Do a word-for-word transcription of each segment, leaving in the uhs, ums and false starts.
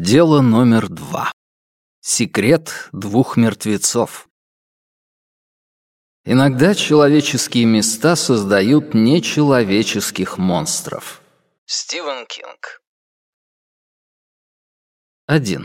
Дело номер два. Секрет двух мертвецов. Иногда человеческие места создают нечеловеческих монстров. Стивен Кинг. Один.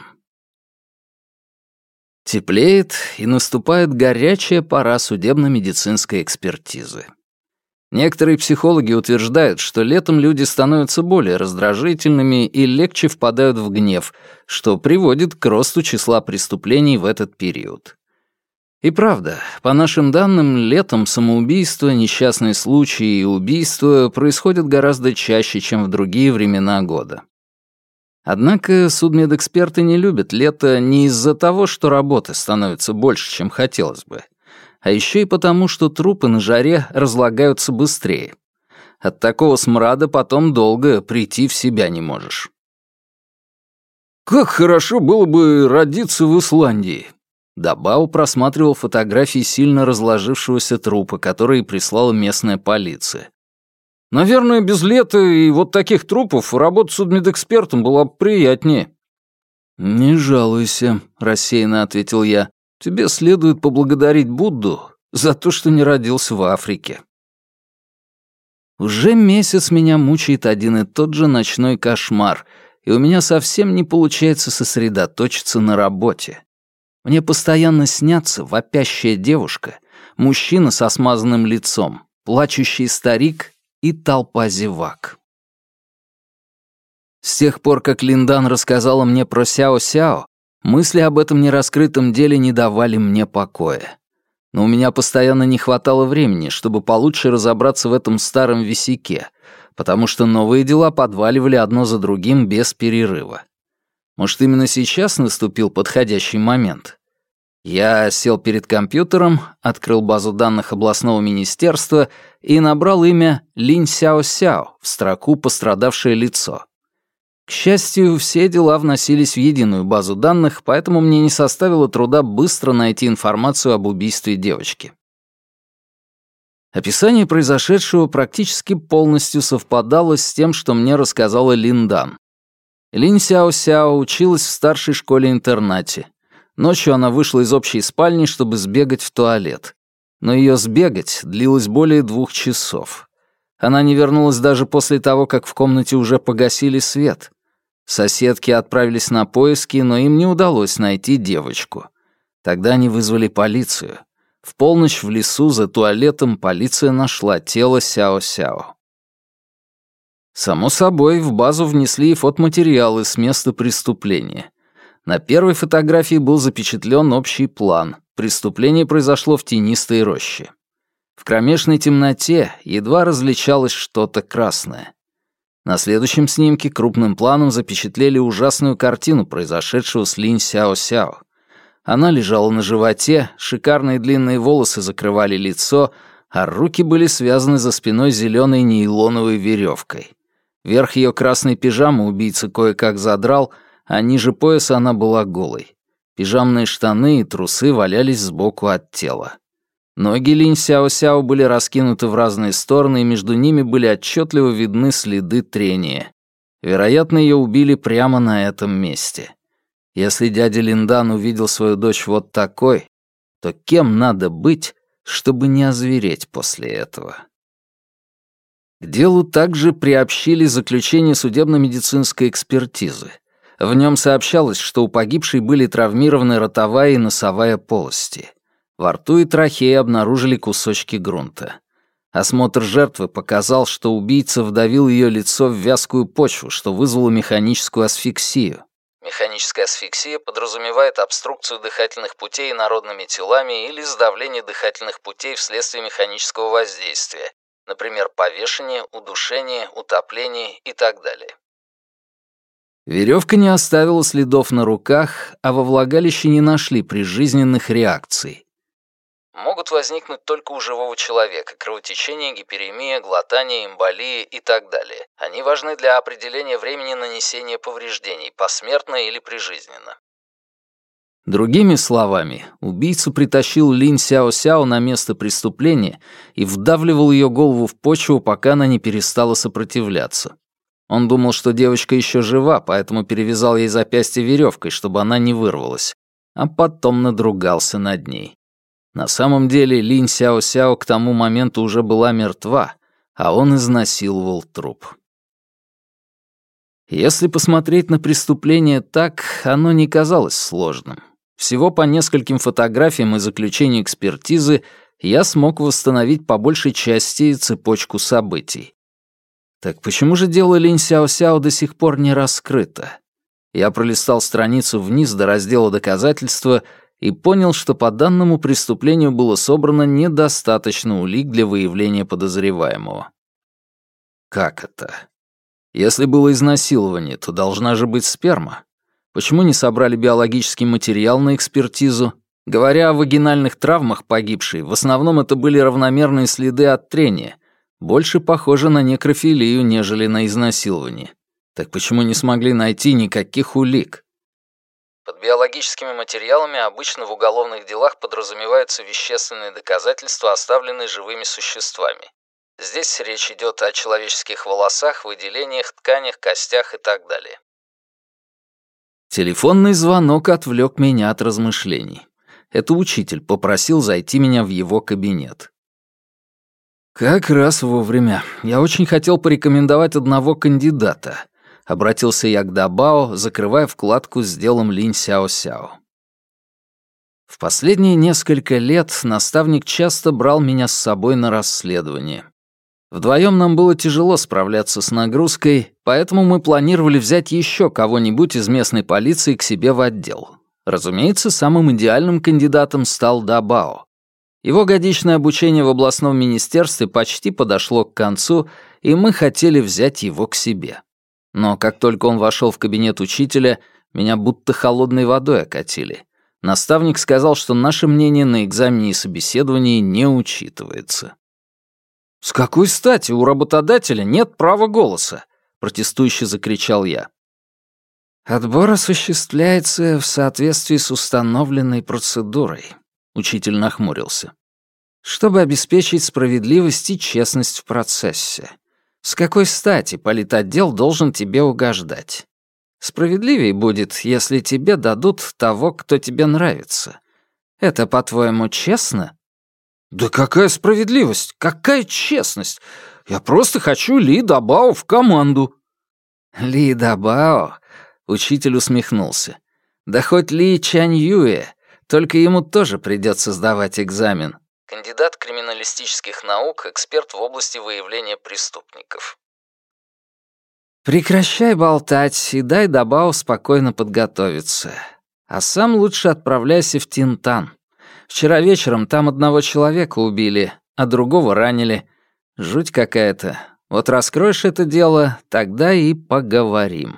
Теплеет, и наступает горячая пора судебно-медицинской экспертизы. Некоторые психологи утверждают, что летом люди становятся более раздражительными и легче впадают в гнев, что приводит к росту числа преступлений в этот период. И правда, по нашим данным, летом самоубийства, несчастные случаи и убийства происходят гораздо чаще, чем в другие времена года. Однако судмедэксперты не любят лето не из-за того, что работы становится больше, чем хотелось бы, а еще и потому, что трупы на жаре разлагаются быстрее. От такого смрада потом долго прийти в себя не можешь. «Как хорошо было бы родиться в Исландии!» Дабау просматривал фотографии сильно разложившегося трупа, которые прислала местная полиция. «Наверное, без лета и вот таких трупов работа судмедэкспертом была бы приятнее». «Не жалуйся», — рассеянно ответил я. «Тебе следует поблагодарить Будду за то, что не родился в Африке». Уже месяц меня мучает один и тот же ночной кошмар, и у меня совсем не получается сосредоточиться на работе. Мне постоянно снятся вопящая девушка, мужчина со смазанным лицом, плачущий старик и толпа зевак. С тех пор, как Линдан рассказала мне про Сяо-Сяо, мысли об этом нераскрытом деле не давали мне покоя. Но у меня постоянно не хватало времени, чтобы получше разобраться в этом старом висяке, потому что новые дела подваливали одно за другим без перерыва. Может, именно сейчас наступил подходящий момент? Я сел перед компьютером, открыл базу данных областного министерства и набрал имя Линь Сяо-Сяо в строку «Пострадавшее лицо». К счастью, все дела вносились в единую базу данных, поэтому мне не составило труда быстро найти информацию об убийстве девочки. Описание произошедшего практически полностью совпадало с тем, что мне рассказала Линдан. Линь Сяо-Сяо училась в старшей школе-интернате. Ночью она вышла из общей спальни, чтобы сбегать в туалет. Но ее сбегать длилось более двух часов. Она не вернулась даже после того, как в комнате уже погасили свет. Соседки отправились на поиски, но им не удалось найти девочку. Тогда они вызвали полицию. В полночь в лесу за туалетом полиция нашла тело Сяо-Сяо. Само собой, в базу внесли и фотоматериалы с места преступления. На первой фотографии был запечатлен общий план. Преступление произошло в тенистой роще. В кромешной темноте едва различалось что-то красное. На следующем снимке крупным планом запечатлели ужасную картину произошедшего с Линь Сяо-Сяо. Она лежала на животе, шикарные длинные волосы закрывали лицо, а руки были связаны за спиной зеленой нейлоновой веревкой. Верх ее красной пижамы убийца кое-как задрал, а ниже пояса она была голой. Пижамные штаны и трусы валялись сбоку от тела. Ноги Линь Сяо-Сяо были раскинуты в разные стороны, и между ними были отчетливо видны следы трения. Вероятно, ее убили прямо на этом месте. Если дядя Линдан увидел свою дочь вот такой, то кем надо быть, чтобы не озвереть после этого? К делу также приобщили заключение судебно-медицинской экспертизы. В нем сообщалось, что у погибшей были травмированы ротовая и носовая полости. Во рту и трахее обнаружили кусочки грунта. Осмотр жертвы показал, что убийца вдавил ее лицо в вязкую почву, что вызвало механическую асфиксию. Механическая асфиксия подразумевает обструкцию дыхательных путей инородными телами или сдавление дыхательных путей вследствие механического воздействия, например, повешение, удушение, утопление и так далее. Веревка не оставила следов на руках, а во влагалище не нашли прижизненных реакций. Могут возникнуть только у живого человека: кровотечение, гиперемия, глотание, эмболия и так далее. Они важны для определения времени нанесения повреждений, посмертно или прижизненно. Другими словами, убийца притащил Линь Сяо-Сяо на место преступления и вдавливал ее голову в почву, пока она не перестала сопротивляться. Он думал, что девочка еще жива, поэтому перевязал ей запястье веревкой, чтобы она не вырвалась, а потом надругался над ней. На самом деле Линь Сяо-Сяо к тому моменту уже была мертва, а он изнасиловал труп. Если посмотреть на преступление так, оно не казалось сложным. Всего по нескольким фотографиям и заключению экспертизы я смог восстановить по большей части цепочку событий. Так почему же дело Линь Сяо-Сяо до сих пор не раскрыто? Я пролистал страницу вниз до раздела «Доказательства» и понял, что по данному преступлению было собрано недостаточно улик для выявления подозреваемого. Как это? Если было изнасилование, то должна же быть сперма. Почему не собрали биологический материал на экспертизу? Говоря о вагинальных травмах погибшей, в основном это были равномерные следы от трения, больше похоже на некрофилию, нежели на изнасилование. Так почему не смогли найти никаких улик? Под биологическими материалами обычно в уголовных делах подразумеваются вещественные доказательства, оставленные живыми существами. Здесь речь идет о человеческих волосах, выделениях, тканях, костях и так далее. Телефонный звонок отвлек меня от размышлений. Это учитель попросил зайти меня в его кабинет. «Как раз вовремя. Я очень хотел порекомендовать одного кандидата», — обратился я к Дабао, закрывая вкладку с делом Линь Сяо-Сяо. В последние несколько лет наставник часто брал меня с собой на расследование. Вдвоем нам было тяжело справляться с нагрузкой, поэтому мы планировали взять еще кого-нибудь из местной полиции к себе в отдел. Разумеется, самым идеальным кандидатом стал Дабао. Его годичное обучение в областном министерстве почти подошло к концу, и мы хотели взять его к себе. Но как только он вошел в кабинет учителя, меня будто холодной водой окатили. Наставник сказал, что наше мнение на экзамене и собеседовании не учитывается. «С какой стати у работодателя нет права голоса?» — протестующе закричал я. «Отбор осуществляется в соответствии с установленной процедурой», — учитель нахмурился, «чтобы обеспечить справедливость и честность в процессе. С какой стати политотдел должен тебе угождать? Справедливее будет, если тебе дадут того, кто тебе нравится. Это, по-твоему, честно?» «Да какая справедливость? Какая честность? Я просто хочу Ли Дабао в команду». «Ли Дабао?» — учитель усмехнулся. «Да хоть Ли Чаньюэ, только ему тоже придется сдавать экзамен. Кандидат криминалистических наук, эксперт в области выявления преступников». «Прекращай болтать и дай Дабао спокойно подготовиться. А сам лучше отправляйся в Тинтан. Вчера вечером там одного человека убили, а другого ранили. Жуть какая-то. Вот раскроешь это дело, тогда и поговорим».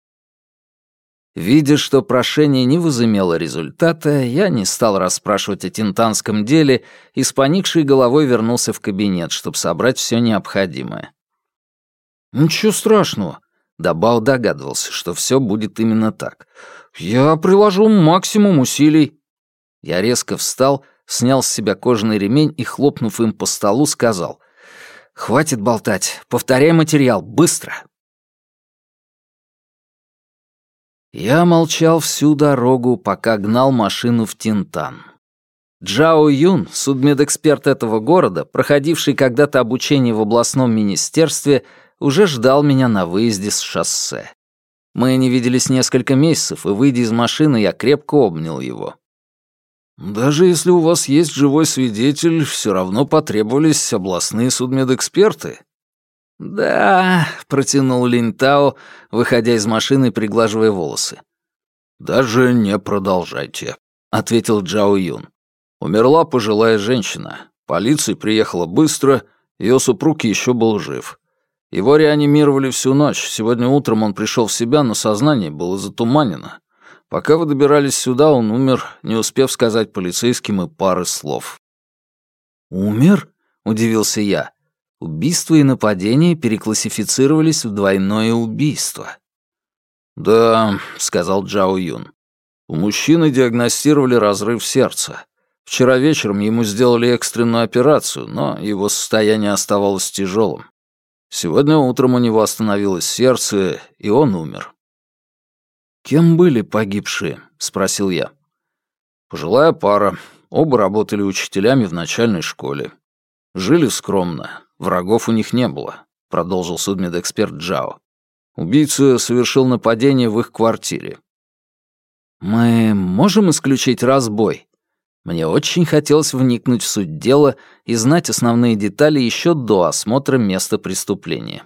Видя, что прошение не возымело результата, я не стал расспрашивать о тинтанском деле и с поникшей головой вернулся в кабинет, чтобы собрать все необходимое. «Ничего страшного», — Дабао догадывался, что все будет именно так. «Я приложу максимум усилий». Я резко встал, снял с себя кожаный ремень и, хлопнув им по столу, сказал: «Хватит болтать, повторяй материал, быстро!» Я молчал всю дорогу, пока гнал машину в Тинтан. Джао Юн, судмедэксперт этого города, проходивший когда-то обучение в областном министерстве, уже ждал меня на выезде с шоссе. Мы не виделись несколько месяцев, и, выйдя из машины, я крепко обнял его. «Даже если у вас есть живой свидетель, все равно потребовались областные судмедэксперты». «Да», — протянул Линь Тао, выходя из машины и приглаживая волосы. «Даже не продолжайте», — ответил Джао Юн. «Умерла пожилая женщина. Полиция приехала быстро, ее супруг еще был жив. Его реанимировали всю ночь. Сегодня утром он пришел в себя, но сознание было затуманено. Пока вы добирались сюда, он умер, не успев сказать полицейским и пары слов». «Умер?» — удивился я. Убийство и нападение переклассифицировались в двойное убийство. «Да», — сказал Джао Юн. «У мужчины диагностировали разрыв сердца. Вчера вечером ему сделали экстренную операцию, но его состояние оставалось тяжелым. Сегодня утром у него остановилось сердце, и он умер. «Кем были погибшие?» — спросил я. «Пожилая пара. Оба работали учителями в начальной школе. Жили скромно. Врагов у них не было», — продолжил судмедэксперт Джао. «Убийца совершил нападение в их квартире». «Мы можем исключить разбой?» Мне очень хотелось вникнуть в суть дела и знать основные детали еще до осмотра места преступления.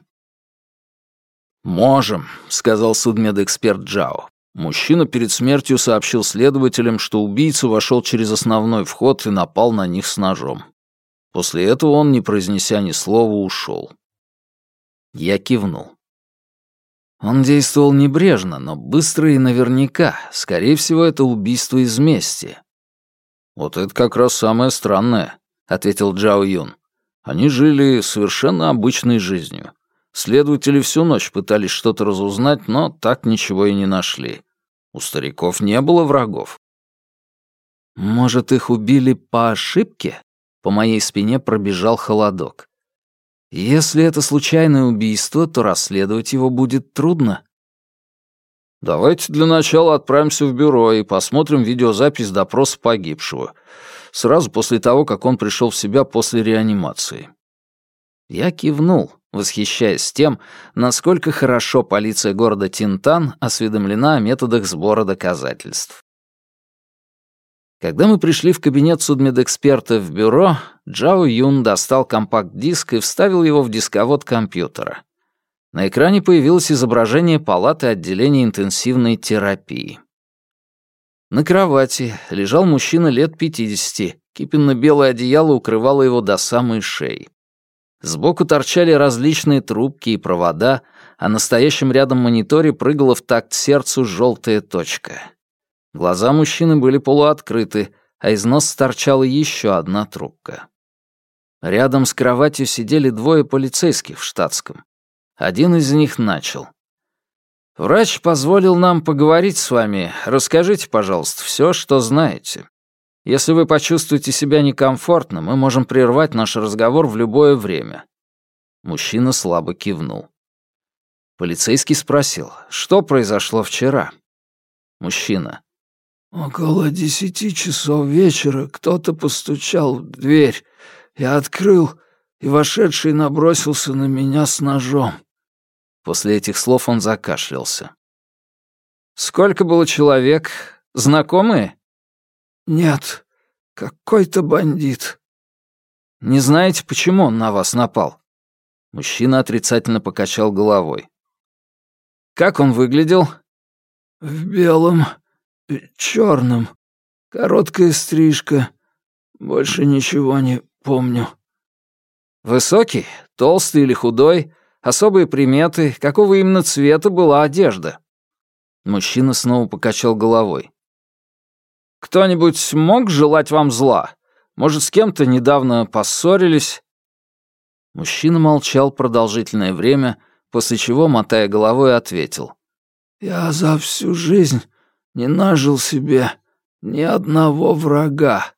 «Можем», — сказал судмедэксперт Джао. Мужчина перед смертью сообщил следователям, что убийца вошел через основной вход и напал на них с ножом. После этого он, не произнеся ни слова, ушел. Я кивнул. Он действовал небрежно, но быстро и наверняка. Скорее всего, это убийство из мести. «Вот это как раз самое странное», — ответил Джао Юн. «Они жили совершенно обычной жизнью. Следователи всю ночь пытались что-то разузнать, но так ничего и не нашли. У стариков не было врагов». «Может, их убили по ошибке?» По моей спине пробежал холодок. «Если это случайное убийство, то расследовать его будет трудно». «Давайте для начала отправимся в бюро и посмотрим видеозапись допроса погибшего, сразу после того, как он пришел в себя после реанимации». Я кивнул, восхищаясь тем, насколько хорошо полиция города Тинтан осведомлена о методах сбора доказательств. Когда мы пришли в кабинет судмедэксперта в бюро, Джао Юн достал компакт-диск и вставил его в дисковод компьютера. На экране появилось изображение палаты отделения интенсивной терапии. На кровати лежал мужчина лет пятидесяти, кипенно-белое одеяло укрывало его до самой шеи. Сбоку торчали различные трубки и провода, а на стоящем рядом мониторе прыгала в такт сердцу желтая точка. Глаза мужчины были полуоткрыты, а из носа торчала еще одна трубка. Рядом с кроватью сидели двое полицейских в штатском. Один из них начал. «Врач позволил нам поговорить с вами. Расскажите, пожалуйста, все, что знаете. Если вы почувствуете себя некомфортно, мы можем прервать наш разговор в любое время». Мужчина слабо кивнул. Полицейский спросил, что произошло вчера. Мужчина. «Около десяти часов вечера кто-то постучал в дверь. Я открыл, и вошедший набросился на меня с ножом». После этих слов он закашлялся. «Сколько было человек? Знакомые?» «Нет, какой-то бандит». «Не знаете, почему он на вас напал?» Мужчина отрицательно покачал головой. «Как он выглядел?» «В белом, черном, короткая стрижка. Больше ничего не помню». «Высокий? Толстый или худой? Особые приметы? Какого именно цвета была одежда?» Мужчина снова покачал головой. «Кто-нибудь мог желать вам зла? Может, с кем-то недавно поссорились?» Мужчина молчал продолжительное время, после чего, мотая головой, ответил. «Я за всю жизнь не нажил себе ни одного врага».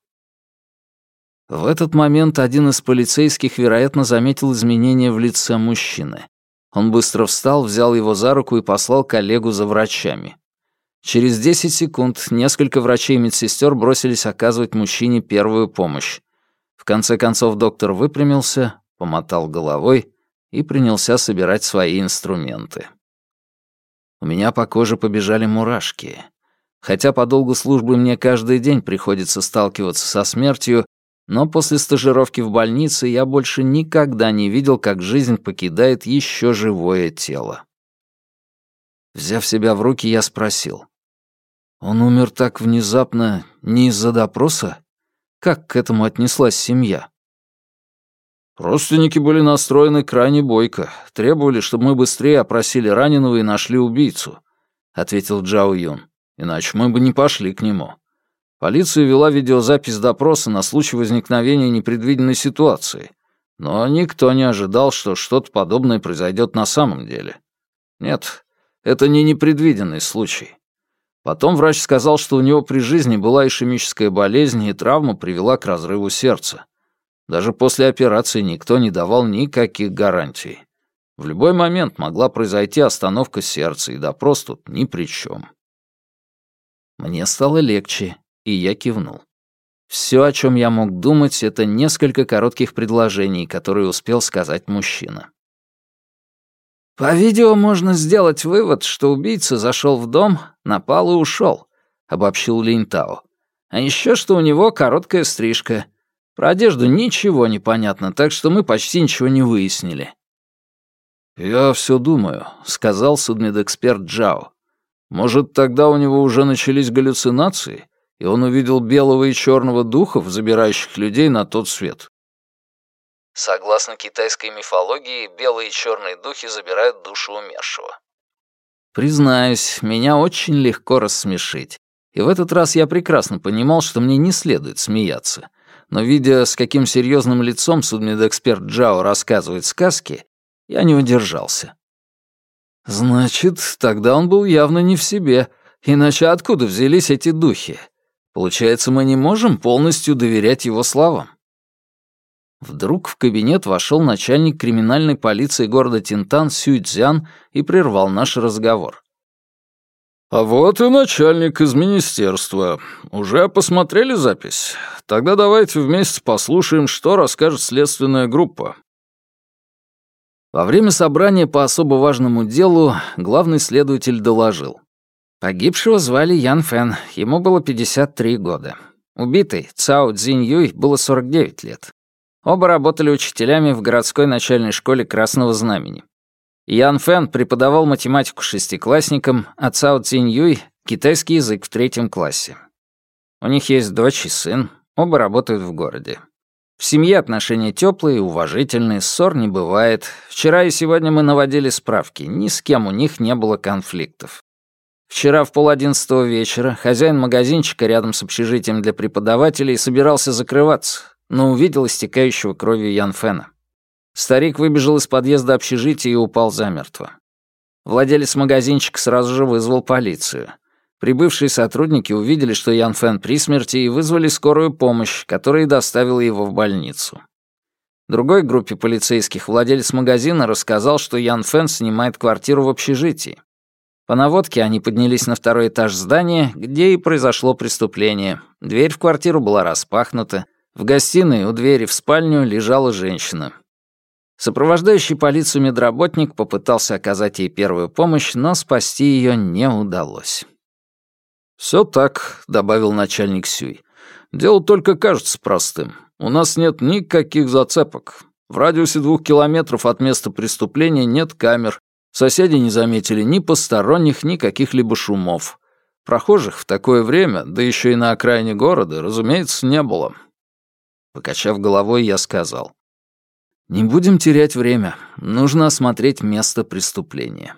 В этот момент один из полицейских, вероятно, заметил изменения в лице мужчины. Он быстро встал, взял его за руку и послал коллегу за врачами. Через десять секунд несколько врачей и медсестер бросились оказывать мужчине первую помощь. В конце концов доктор выпрямился, помотал головой и принялся собирать свои инструменты. У меня по коже побежали мурашки. Хотя по долгу службы мне каждый день приходится сталкиваться со смертью, но после стажировки в больнице я больше никогда не видел, как жизнь покидает еще живое тело. Взяв себя в руки, я спросил. Он умер так внезапно не из-за допроса? Как к этому отнеслась семья? Родственники были настроены крайне бойко, требовали, чтобы мы быстрее опросили раненого и нашли убийцу, — ответил Джао Юн. Иначе мы бы не пошли к нему. Полиция вела видеозапись допроса на случай возникновения непредвиденной ситуации, но никто не ожидал, что что-то подобное произойдет на самом деле. Нет, это не непредвиденный случай. Потом врач сказал, что у него при жизни была ишемическая болезнь, и травма привела к разрыву сердца. Даже после операции никто не давал никаких гарантий. В любой момент могла произойти остановка сердца, и допрос тут ни при чем. Мне стало легче, и я кивнул. Все, о чем я мог думать, это несколько коротких предложений, которые успел сказать мужчина. «По видео можно сделать вывод, что убийца зашел в дом, напал и ушел», — обобщил Линтао. «А еще что у него короткая стрижка. Про одежду ничего не понятно, так что мы почти ничего не выяснили». «Я все думаю», — сказал судмедэксперт Джао. «Может, тогда у него уже начались галлюцинации, и он увидел белого и черного духов, забирающих людей на тот свет?» Согласно китайской мифологии, белые и черные духи забирают душу умершего. Признаюсь, меня очень легко рассмешить. И в этот раз я прекрасно понимал, что мне не следует смеяться. Но видя, с каким серьезным лицом судмедэксперт Джао рассказывает сказки, я не удержался. Значит, тогда он был явно не в себе. Иначе откуда взялись эти духи? Получается, мы не можем полностью доверять его словам. Вдруг в кабинет вошел начальник криминальной полиции города Тинтан Сюй Цзян и прервал наш разговор. «А вот и начальник из министерства. Уже посмотрели запись? Тогда давайте вместе послушаем, что расскажет следственная группа». Во время собрания по особо важному делу главный следователь доложил. Погибшего звали Ян Фэн, ему было пятьдесят три года. Убитый, Цао Цзинь Юй, было сорок девять лет. Оба работали учителями в городской начальной школе Красного Знамени. Ян Фэн преподавал математику шестиклассникам, а Цао Цзинь Юй — китайский язык в третьем классе. У них есть дочь и сын, оба работают в городе. В семье отношения теплые и уважительные, ссор не бывает. Вчера и сегодня мы наводили справки, ни с кем у них не было конфликтов. Вчера в полодиннадцатого вечера хозяин магазинчика рядом с общежитием для преподавателей собирался закрываться, но увидел истекающего кровью Ян Фэна. Старик выбежал из подъезда общежития и упал замертво. Владелец магазинчика сразу же вызвал полицию. Прибывшие сотрудники увидели, что Ян Фэн при смерти, и вызвали скорую помощь, которая доставила его в больницу. Другой группе полицейских владелец магазина рассказал, что Ян Фэн снимает квартиру в общежитии. По наводке они поднялись на второй этаж здания, где и произошло преступление. Дверь в квартиру была распахнута. В гостиной у двери в спальню лежала женщина. Сопровождающий полицию медработник попытался оказать ей первую помощь, но спасти ее не удалось. «Все так», — добавил начальник Сюй. «Дело только кажется простым. У нас нет никаких зацепок. В радиусе двух километров от места преступления нет камер. Соседи не заметили ни посторонних, ни каких-либо шумов. Прохожих в такое время, да еще и на окраине города, разумеется, не было». Покачав головой, я сказал. «Не будем терять время. Нужно осмотреть место преступления».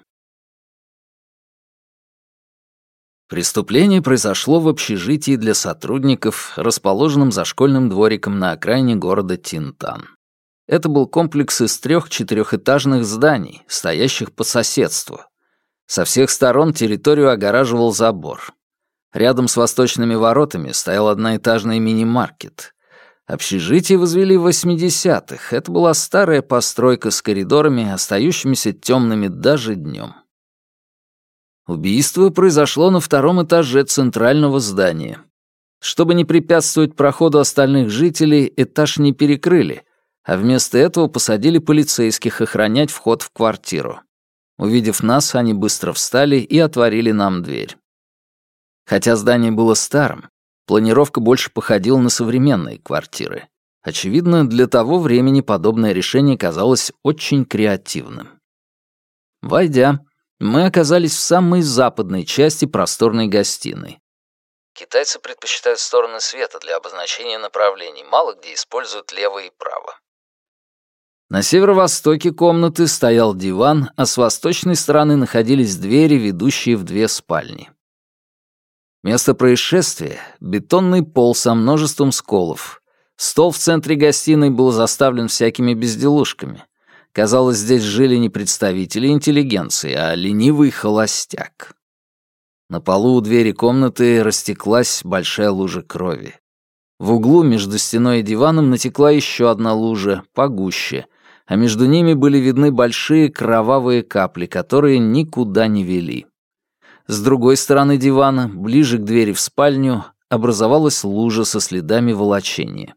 Преступление произошло в общежитии для сотрудников, расположенном за школьным двориком на окраине города Тинтан. Это был комплекс из трех четырехэтажных зданий, стоящих по соседству. Со всех сторон территорию огораживал забор. Рядом с восточными воротами стоял одноэтажный мини-маркет. Общежитие возвели в восьмидесятых. Это была старая постройка с коридорами, остающимися темными даже днем. Убийство произошло на втором этаже центрального здания. Чтобы не препятствовать проходу остальных жителей, этаж не перекрыли, а вместо этого посадили полицейских охранять вход в квартиру. Увидев нас, они быстро встали и отворили нам дверь. Хотя здание было старым, планировка больше походила на современные квартиры. Очевидно, для того времени подобное решение казалось очень креативным. Войдя, мы оказались в самой западной части просторной гостиной. Китайцы предпочитают стороны света для обозначения направлений, мало где используют лево и право. На северо-востоке комнаты стоял диван, а с восточной стороны находились двери, ведущие в две спальни. Место происшествия — бетонный пол со множеством сколов. Стол в центре гостиной был заставлен всякими безделушками. Казалось, здесь жили не представители интеллигенции, а ленивый холостяк. На полу у двери комнаты растеклась большая лужа крови. В углу между стеной и диваном натекла еще одна лужа, погуще. а между ними были видны большие кровавые капли, которые никуда не вели. С другой стороны дивана, ближе к двери в спальню, образовалась лужа со следами волочения.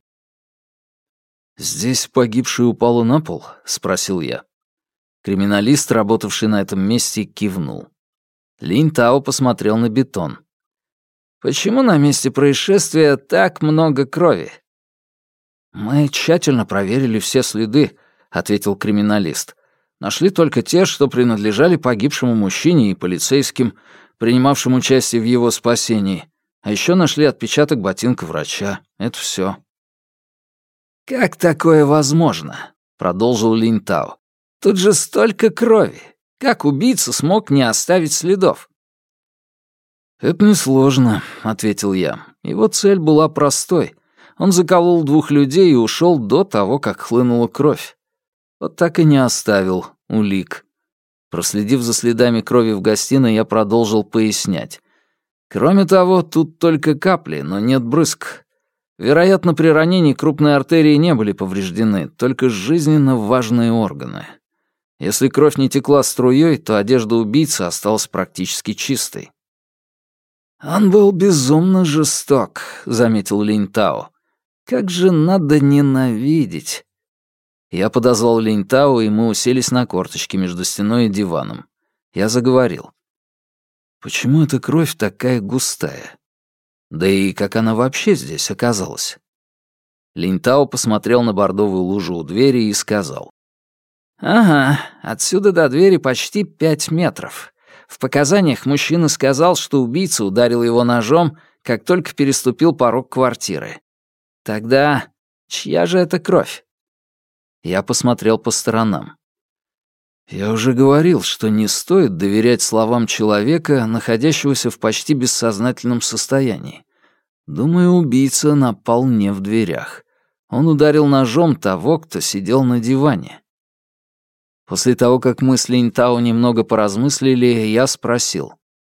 «Здесь погибшая упала на пол?» — спросил я. Криминалист, работавший на этом месте, кивнул. Линь Тао посмотрел на бетон. «Почему на месте происшествия так много крови?» «Мы тщательно проверили все следы», — ответил криминалист. «Нашли только те, что принадлежали погибшему мужчине и полицейским, принимавшим участие в его спасении. А еще нашли отпечаток ботинка врача. Это все». «Как такое возможно?» — продолжил Линь Тао. «Тут же столько крови. Как убийца смог не оставить следов?» «Это несложно», — ответил я. «Его цель была простой. Он заколол двух людей и ушел до того, как хлынула кровь. Вот так и не оставил улик». Проследив за следами крови в гостиной, я продолжил пояснять. «Кроме того, тут только капли, но нет брызг. Вероятно, при ранении крупные артерии не были повреждены, только жизненно важные органы. Если кровь не текла струей, то одежда убийцы осталась практически чистой». «Он был безумно жесток», — заметил Линь Тао. «Как же надо ненавидеть». Я подозвал Линь Тао, и мы уселись на корточки между стеной и диваном. Я заговорил. «Почему эта кровь такая густая? Да и как она вообще здесь оказалась?» Линь Тао посмотрел на бордовую лужу у двери и сказал. «Ага, отсюда до двери почти пять метров. В показаниях мужчина сказал, что убийца ударил его ножом, как только переступил порог квартиры. Тогда чья же это кровь?» Я посмотрел по сторонам. «Я уже говорил, что не стоит доверять словам человека, находящегося в почти бессознательном состоянии. Думаю, убийца напал не в дверях. Он ударил ножом того, кто сидел на диване». После того, как мы с Линь Тао немного поразмыслили, я спросил.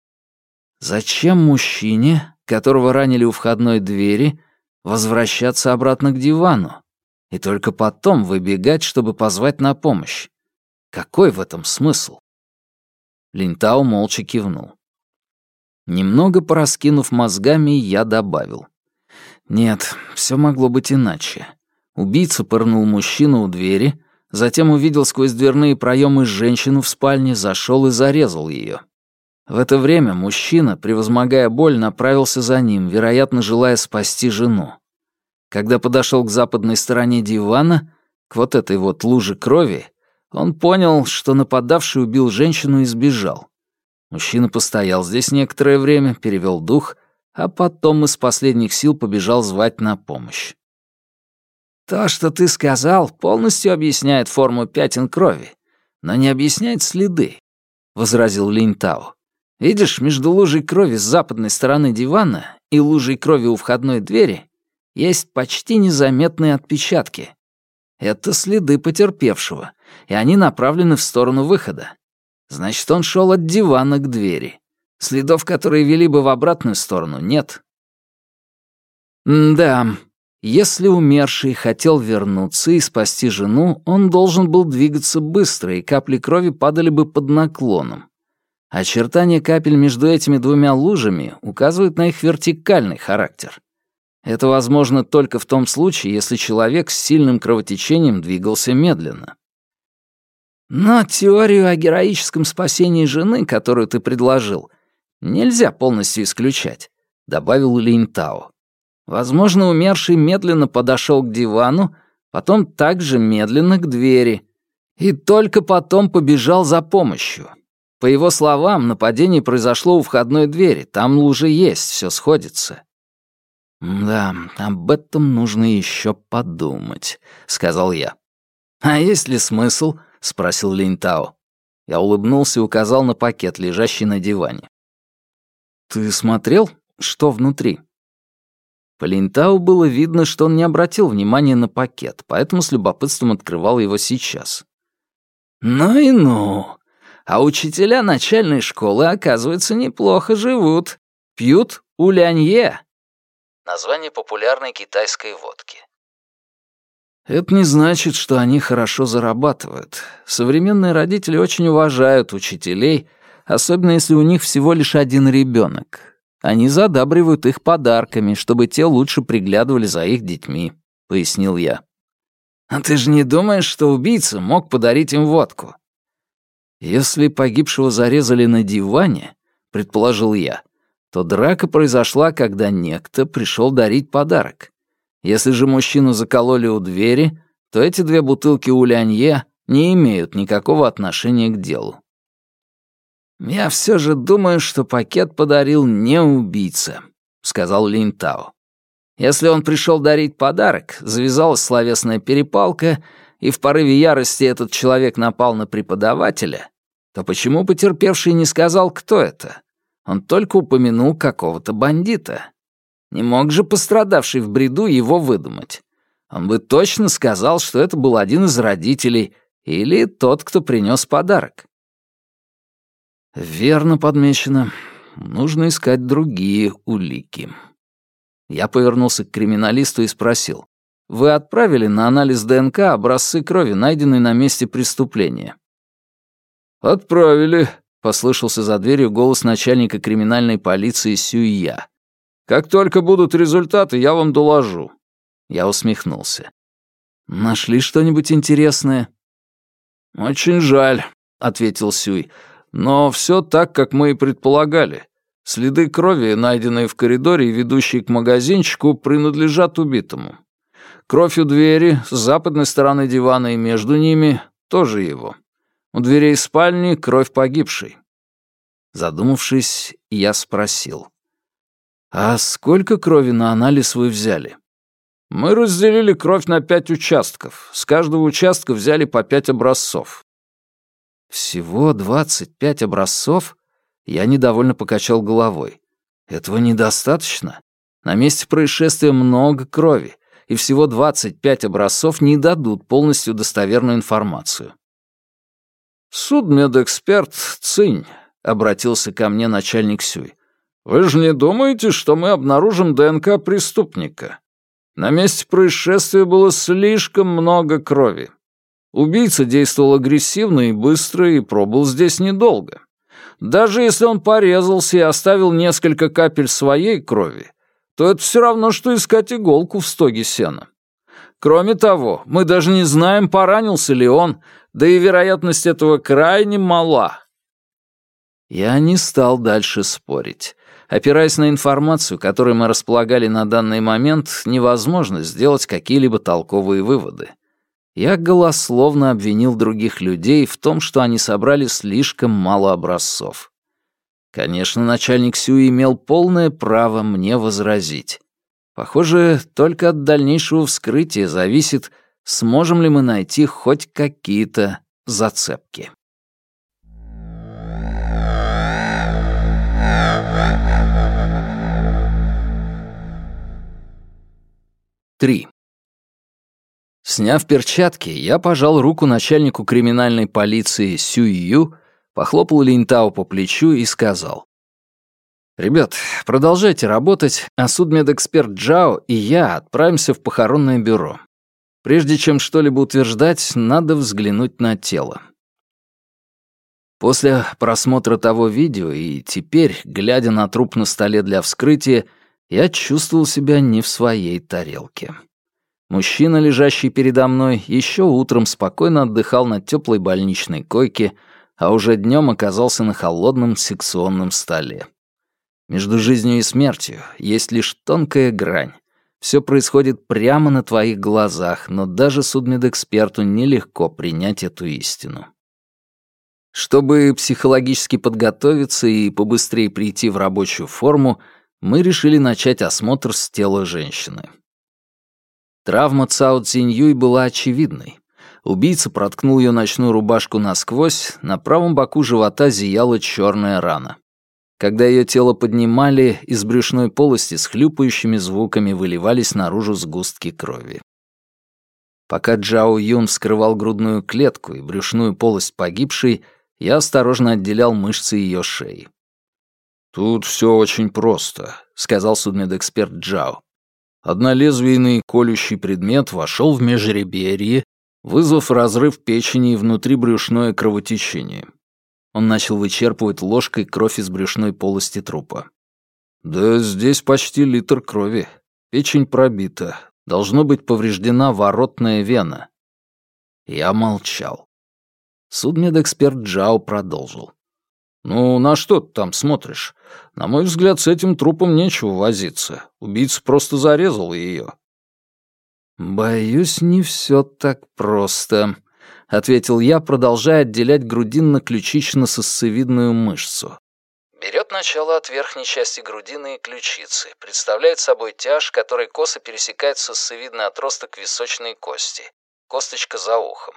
«Зачем мужчине, которого ранили у входной двери, возвращаться обратно к дивану и только потом выбегать, чтобы позвать на помощь? Какой в этом смысл?» Линь Тао молча кивнул. Немного пораскинув мозгами, я добавил. «Нет, все могло быть иначе. Убийца пырнул мужчину у двери, затем увидел сквозь дверные проемы женщину в спальне, зашел и зарезал ее. В это время мужчина, превозмогая боль, направился за ним, вероятно, желая спасти жену. Когда подошел к западной стороне дивана, к вот этой вот луже крови, он понял, что нападавший убил женщину и сбежал. Мужчина постоял здесь некоторое время, перевел дух, а потом из последних сил побежал звать на помощь. «То, что ты сказал, полностью объясняет форму пятен крови, но не объясняет следы», — возразил Линь Тао. «Видишь, между лужей крови с западной стороны дивана и лужей крови у входной двери есть почти незаметные отпечатки. Это следы потерпевшего, и они направлены в сторону выхода. Значит, он шел от дивана к двери. Следов, которые вели бы в обратную сторону, нет». «Да, если умерший хотел вернуться и спасти жену, он должен был двигаться быстро, и капли крови падали бы под наклоном. Очертания капель между этими двумя лужами указывают на их вертикальный характер. Это возможно только в том случае, если человек с сильным кровотечением двигался медленно. Но теорию о героическом спасении жены, которую ты предложил, нельзя полностью исключать», — добавил Линь Тао. «Возможно, умерший медленно подошел к дивану, потом также медленно к двери, и только потом побежал за помощью. По его словам, нападение произошло у входной двери, там лужа есть, все сходится». «Да, об этом нужно еще подумать», — сказал я. «А есть ли смысл?» — спросил Линь Тао. Я улыбнулся и указал на пакет, лежащий на диване. «Ты смотрел, что внутри?» По Линь Тао было видно, что он не обратил внимания на пакет, поэтому с любопытством открывал его сейчас. «Ну и ну! А учителя начальной школы, оказывается, неплохо живут. Пьют улянье». Название популярной китайской водки. Это не значит, что они хорошо зарабатывают. Современные родители очень уважают учителей, особенно если у них всего лишь один ребенок. Они задабривают их подарками, чтобы те лучше приглядывали за их детьми», — пояснил я. «А ты же не думаешь, что убийца мог подарить им водку?» «Если погибшего зарезали на диване», — предположил я, то драка произошла, когда некто пришел дарить подарок. Если же мужчину закололи у двери, то эти две бутылки улянье не имеют никакого отношения к делу. «Я все же думаю, что пакет подарил не убийца», — сказал Линь Тао. «Если он пришел дарить подарок, завязалась словесная перепалка, и в порыве ярости этот человек напал на преподавателя, то почему потерпевший не сказал, кто это? Он только упомянул какого-то бандита. Не мог же пострадавший в бреду его выдумать. Он бы точно сказал, что это был один из родителей или тот, кто принес подарок». «Верно подмечено. Нужно искать другие улики». Я повернулся к криминалисту и спросил. «Вы отправили на анализ ДНК образцы крови, найденные на месте преступления?» «Отправили», — послышался за дверью голос начальника криминальной полиции Сюйя. «Как только будут результаты, я вам доложу». Я усмехнулся. «Нашли что-нибудь интересное?» «Очень жаль», — ответил Сюй. «Но все так, как мы и предполагали. Следы крови, найденные в коридоре и ведущие к магазинчику, принадлежат убитому. Кровь у двери, с западной стороны дивана и между ними тоже его. У дверей спальни кровь погибшей». Задумавшись, я спросил. «А сколько крови на анализ вы взяли?» «Мы разделили кровь на пять участков. С каждого участка взяли по пять образцов». «Всего двадцать пять образцов?» Я недовольно покачал головой. «Этого недостаточно. На месте происшествия много крови, и всего двадцать пять образцов не дадут полностью достоверную информацию». «Судмедэксперт Цинь», — обратился ко мне начальник Сюй. «Вы же не думаете, что мы обнаружим ДНК преступника? На месте происшествия было слишком много крови. Убийца действовал агрессивно и быстро и пробыл здесь недолго. Даже если он порезался и оставил несколько капель своей крови, то это все равно, что искать иголку в стоге сена. Кроме того, мы даже не знаем, поранился ли он, да и вероятность этого крайне мала». Я не стал дальше спорить. Опираясь на информацию, которой мы располагали на данный момент, невозможно сделать какие-либо толковые выводы. Я голословно обвинил других людей в том, что они собрали слишком мало образцов. Конечно, начальник Сюи имел полное право мне возразить. Похоже, только от дальнейшего вскрытия зависит, сможем ли мы найти хоть какие-то зацепки. Три. Сняв перчатки, я пожал руку начальнику криминальной полиции Сюйю, похлопал Линь Тао по плечу и сказал. «Ребят, продолжайте работать, а судмедэксперт Джао и я отправимся в похоронное бюро. Прежде чем что-либо утверждать, надо взглянуть на тело». После просмотра того видео и теперь, глядя на труп на столе для вскрытия, я чувствовал себя не в своей тарелке. Мужчина, лежащий передо мной, еще утром спокойно отдыхал на теплой больничной койке, а уже днем оказался на холодном секционном столе. Между жизнью и смертью есть лишь тонкая грань. Все происходит прямо на твоих глазах, но даже судмедэксперту нелегко принять эту истину. Чтобы психологически подготовиться и побыстрее прийти в рабочую форму, мы решили начать осмотр с тела женщины. Травма Цао Цзиньюй была очевидной. Убийца проткнул ее ночную рубашку насквозь, на правом боку живота зияла черная рана. Когда ее тело поднимали, из брюшной полости с хлюпающими звуками выливались наружу сгустки крови. Пока Джао Юн вскрывал грудную клетку и брюшную полость погибшей, я осторожно отделял мышцы ее шеи. «Тут все очень просто», — сказал судмедэксперт Джао. Однолезвийный колющий предмет вошел в межреберье, вызвав разрыв печени и внутрибрюшное кровотечение. Он начал вычерпывать ложкой кровь из брюшной полости трупа. «Да здесь почти литр крови. Печень пробита. Должно быть повреждена воротная вена». Я молчал. Судмедэксперт Джао продолжил. «Ну, на что ты там смотришь? На мой взгляд, с этим трупом нечего возиться. Убийца просто зарезал ее». «Боюсь, не все так просто», — ответил я, продолжая отделять грудинно-ключично-сосцевидную мышцу. Берет начало от верхней части грудины и ключицы, представляет собой тяж, который косо пересекает сосцевидный отросток височной кости, косточка за ухом.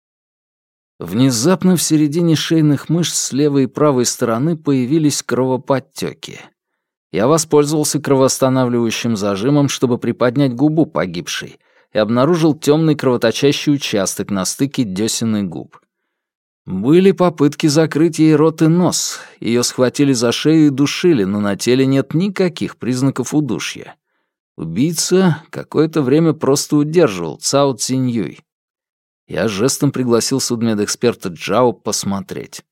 Внезапно в середине шейных мышц с левой и правой стороны появились кровоподтёки. Я воспользовался кровоостанавливающим зажимом, чтобы приподнять губу погибшей, и обнаружил темный кровоточащий участок на стыке десен и губ. Были попытки закрыть ей рот и нос. Ее схватили за шею и душили, но на теле нет никаких признаков удушья. Убийца какое-то время просто удерживал Цао Цзиньюй. Я жестом пригласил судмедэксперта Джао посмотреть.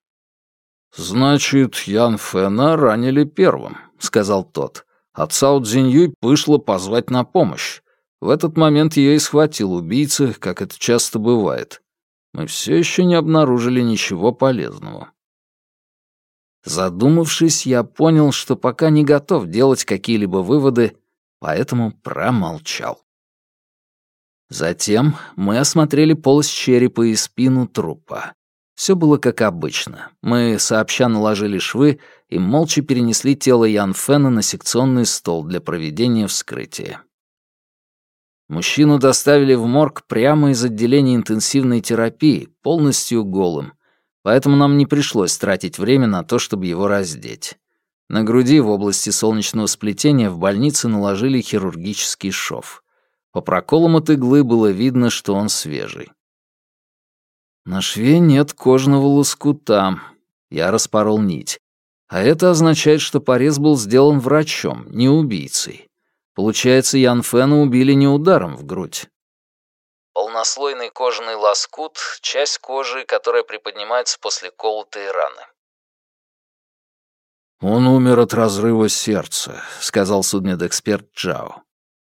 «Значит, Ян Фэна ранили первым», — сказал тот. «А Цао Цзиньюй вышло позвать на помощь. В этот момент ее и схватил убийца, как это часто бывает. Мы все еще не обнаружили ничего полезного». Задумавшись, я понял, что пока не готов делать какие-либо выводы, поэтому промолчал. Затем мы осмотрели полость черепа и спину трупа. Все было как обычно. Мы сообща наложили швы и молча перенесли тело Ян Фэна на секционный стол для проведения вскрытия. Мужчину доставили в морг прямо из отделения интенсивной терапии, полностью голым, поэтому нам не пришлось тратить время на то, чтобы его раздеть. На груди в области солнечного сплетения в больнице наложили хирургический шов. По проколам от иглы было видно, что он свежий. На шве нет кожного лоскута. Я распорол нить. А это означает, что порез был сделан врачом, не убийцей. Получается, Ян Фэна убили не ударом в грудь. Полнослойный кожаный лоскут — часть кожи, которая приподнимается после колотой раны. «Он умер от разрыва сердца», — сказал судмедэксперт Джао.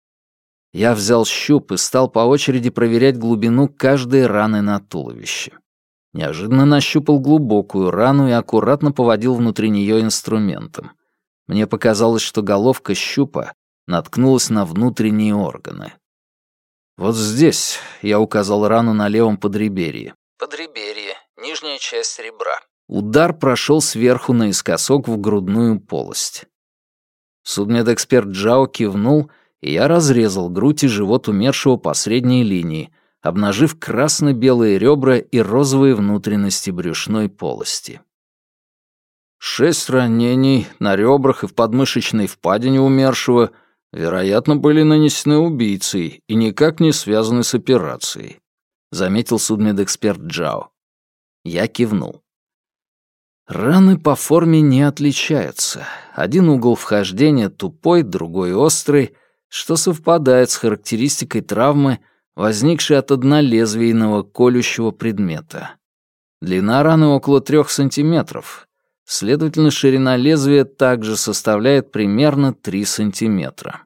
Я взял щуп и стал по очереди проверять глубину каждой раны на туловище. Неожиданно нащупал глубокую рану и аккуратно поводил внутри нее инструментом. Мне показалось, что головка щупа наткнулась на внутренние органы. «Вот здесь», — я указал рану на левом подреберье. Подреберье, нижняя часть ребра. Удар прошел сверху наискосок в грудную полость. Судмедэксперт Джао кивнул, и я разрезал грудь и живот умершего по средней линии, обнажив красно-белые ребра и розовые внутренности брюшной полости. Шесть ранений на ребрах и в подмышечной впадине умершего, вероятно, были нанесены убийцей и никак не связаны с операцией, заметил судмедэксперт Джао. Я кивнул. Раны по форме не отличаются. Один угол вхождения тупой, другой острый, что совпадает с характеристикой травмы, возникшей от однолезвийного колющего предмета. Длина раны около трех сантиметров. Следовательно, ширина лезвия также составляет примерно три сантиметра.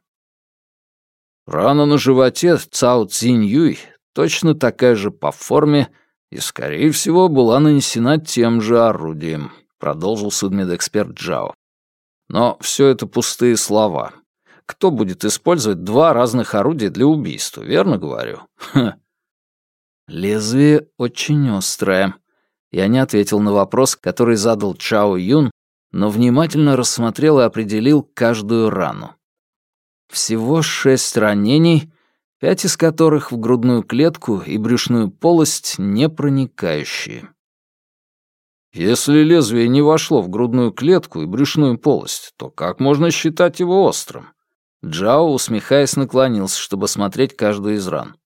Рана на животе Цао Цзиньюй точно такая же по форме и, скорее всего, была нанесена тем же орудием, продолжил судмедэксперт Джао. Но все это пустые слова. Кто будет использовать два разных орудия для убийства, верно говорю? Ха. Лезвие очень острое. Я не ответил на вопрос, который задал Чао Юн, но внимательно рассмотрел и определил каждую рану. Всего шесть ранений, пять из которых в грудную клетку и брюшную полость не проникающие. Если лезвие не вошло в грудную клетку и брюшную полость, то как можно считать его острым? Джао, усмехаясь, наклонился, чтобы смотреть каждую из ран.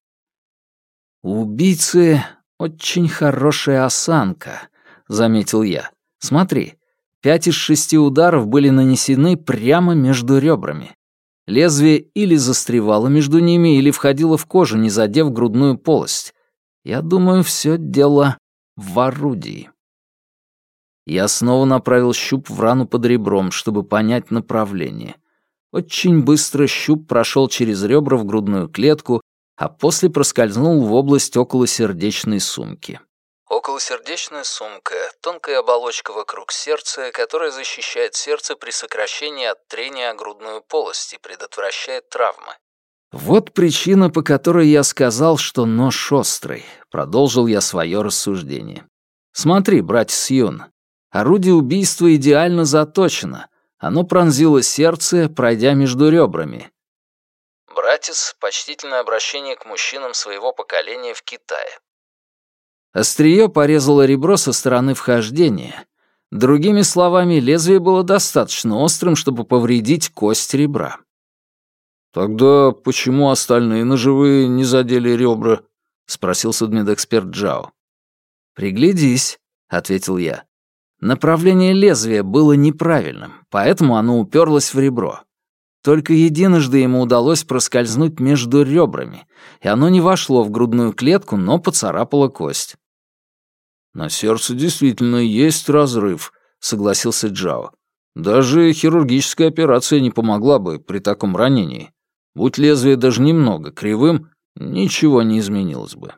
У убийцы очень хорошая осанка, заметил я. Смотри, пять из шести ударов были нанесены прямо между ребрами. Лезвие или застревало между ними, или входило в кожу, не задев грудную полость. Я думаю, все дело в орудии. Я снова направил щуп в рану под ребром, чтобы понять направление. Очень быстро щуп прошел через ребра в грудную клетку, а после проскользнул в область околосердечной сумки. Околосердечная сумка — тонкая оболочка вокруг сердца, которая защищает сердце при сокращении от трения о грудную полость и предотвращает травмы. Вот причина, по которой я сказал, что нож острый. Продолжил я свое рассуждение. Смотри, братец Юн, орудие убийства идеально заточено. Оно пронзило сердце, пройдя между ребрами. Братец — почтительное обращение к мужчинам своего поколения в Китае. Острие порезало ребро со стороны вхождения. Другими словами, лезвие было достаточно острым, чтобы повредить кость ребра. «Тогда почему остальные ножевые не задели ребра?» — спросил судмедэксперт Джао. «Приглядись», — ответил я. Направление лезвия было неправильным, поэтому оно уперлось в ребро. Только единожды ему удалось проскользнуть между ребрами, и оно не вошло в грудную клетку, но поцарапало кость. «На сердце действительно есть разрыв», — согласился Джао. «Даже хирургическая операция не помогла бы при таком ранении. Будь лезвие даже немного кривым, ничего не изменилось бы».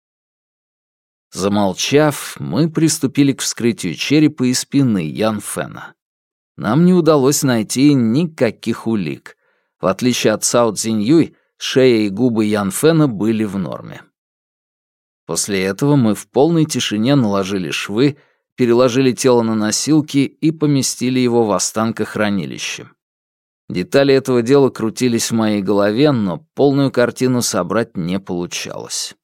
Замолчав, мы приступили к вскрытию черепа и спины Ян Фэна. Нам не удалось найти никаких улик. В отличие от Цао Цзиньюй, шея и губы Ян Фэна были в норме. После этого мы в полной тишине наложили швы, переложили тело на носилки и поместили его в останкохранилище. Детали этого дела крутились в моей голове, но полную картину собрать не получалось.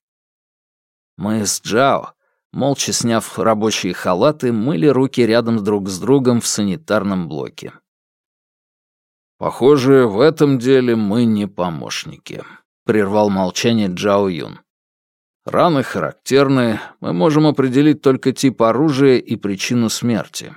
Мы с Джао, молча сняв рабочие халаты, мыли руки рядом друг с другом в санитарном блоке. «Похоже, в этом деле мы не помощники», — прервал молчание Джао Юн. «Раны характерны, мы можем определить только тип оружия и причину смерти».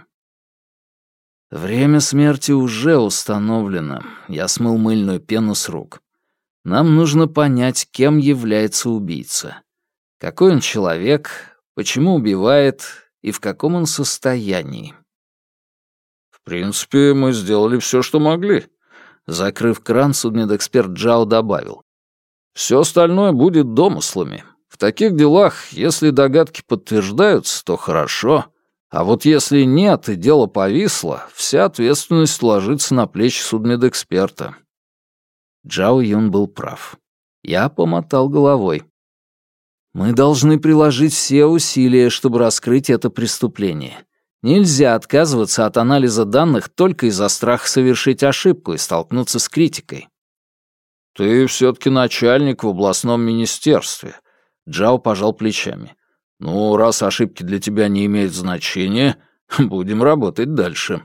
«Время смерти уже установлено», — я смыл мыльную пену с рук. «Нам нужно понять, кем является убийца. Какой он человек, почему убивает и в каком он состоянии?» «В принципе, мы сделали все, что могли», — закрыв кран, судмедэксперт Джао добавил. «Все остальное будет домыслами. В таких делах, если догадки подтверждаются, то хорошо, а вот если нет и дело повисло, вся ответственность ложится на плечи судмедэксперта». Джао Юн был прав. Я помотал головой. «Мы должны приложить все усилия, чтобы раскрыть это преступление. Нельзя отказываться от анализа данных только из-за страха совершить ошибку и столкнуться с критикой». «Ты все-таки начальник в областном министерстве», — Джао пожал плечами. «Ну, раз ошибки для тебя не имеют значения, будем работать дальше».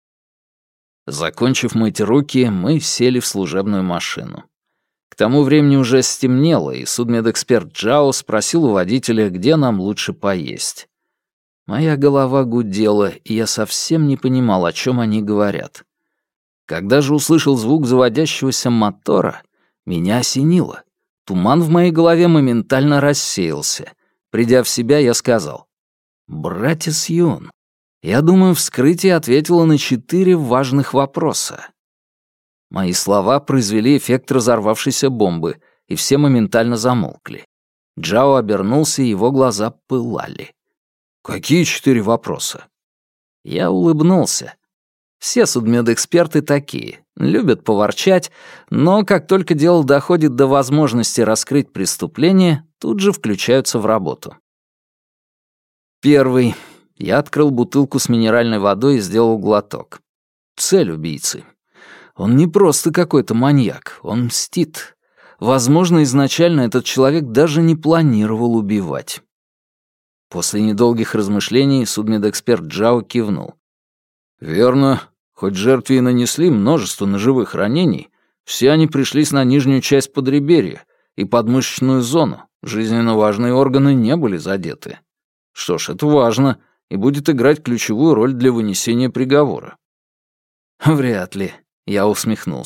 Закончив мыть руки, мы сели в служебную машину. К тому времени уже стемнело, и судмедэксперт Джао спросил у водителя, где нам лучше поесть. Моя голова гудела, и я совсем не понимал, о чем они говорят. Когда же услышал звук заводящегося мотора, меня осенило. Туман в моей голове моментально рассеялся. Придя в себя, я сказал: «Братец Юн, я думаю, вскрытие ответило на четыре важных вопроса». Мои слова произвели эффект разорвавшейся бомбы, и все моментально замолкли. Джао обернулся, и его глаза пылали. «Какие четыре вопроса?» Я улыбнулся. Все судмедэксперты такие, любят поворчать, но как только дело доходит до возможности раскрыть преступление, тут же включаются в работу. Первый. Я открыл бутылку с минеральной водой и сделал глоток. Цель убийцы. Он не просто какой-то маньяк, он мстит. Возможно, изначально этот человек даже не планировал убивать. После недолгих размышлений судмедэксперт Джао кивнул. «Верно. Хоть жертве и нанесли множество ножевых ранений, все они пришлись на нижнюю часть подреберья и подмышечную зону. Жизненно важные органы не были задеты. Что ж, это важно и будет играть ключевую роль для вынесения приговора». «Вряд ли», — я усмехнулся.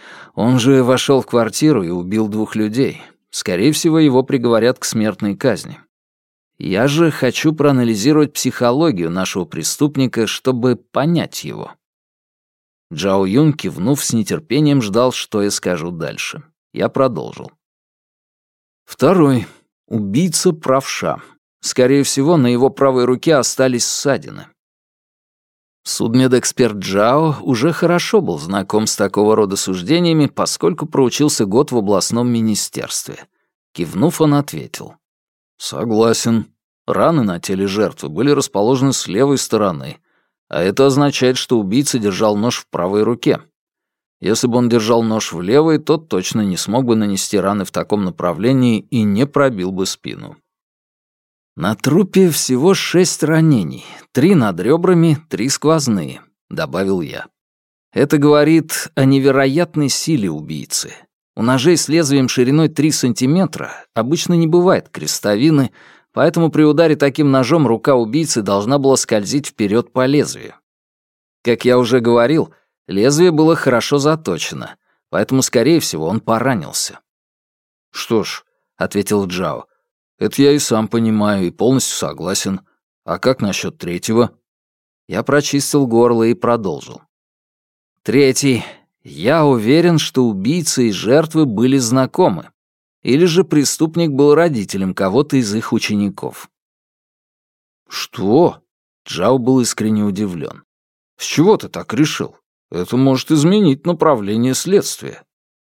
Он же вошел в квартиру и убил двух людей. Скорее всего, его приговорят к смертной казни. Я же хочу проанализировать психологию нашего преступника, чтобы понять его». Джао Юн, кивнув, с нетерпением ждал, что я скажу дальше. Я продолжил. Второй. Убийца правша. Скорее всего, на его правой руке остались ссадины. Судмедэксперт Джао уже хорошо был знаком с такого рода суждениями, поскольку проучился год в областном министерстве. Кивнув, он ответил. «Согласен. Раны на теле жертвы были расположены с левой стороны, а это означает, что убийца держал нож в правой руке. Если бы он держал нож в левой, то точно не смог бы нанести раны в таком направлении и не пробил бы спину». «На трупе всего шесть ранений, три над ребрами, три сквозные», — добавил я. «Это говорит о невероятной силе убийцы. У ножей с лезвием шириной три сантиметра обычно не бывает крестовины, поэтому при ударе таким ножом рука убийцы должна была скользить вперед по лезвию. Как я уже говорил, лезвие было хорошо заточено, поэтому, скорее всего, он поранился». «Что ж», — ответил Джао, — «это я и сам понимаю и полностью согласен. А как насчет третьего?» Я прочистил горло и продолжил. «Третий. Я уверен, что убийца и жертвы были знакомы. Или же преступник был родителем кого-то из их учеников». «Что?» Джао был искренне удивлен. «С чего ты так решил? Это может изменить направление следствия».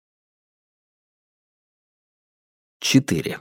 Четыре.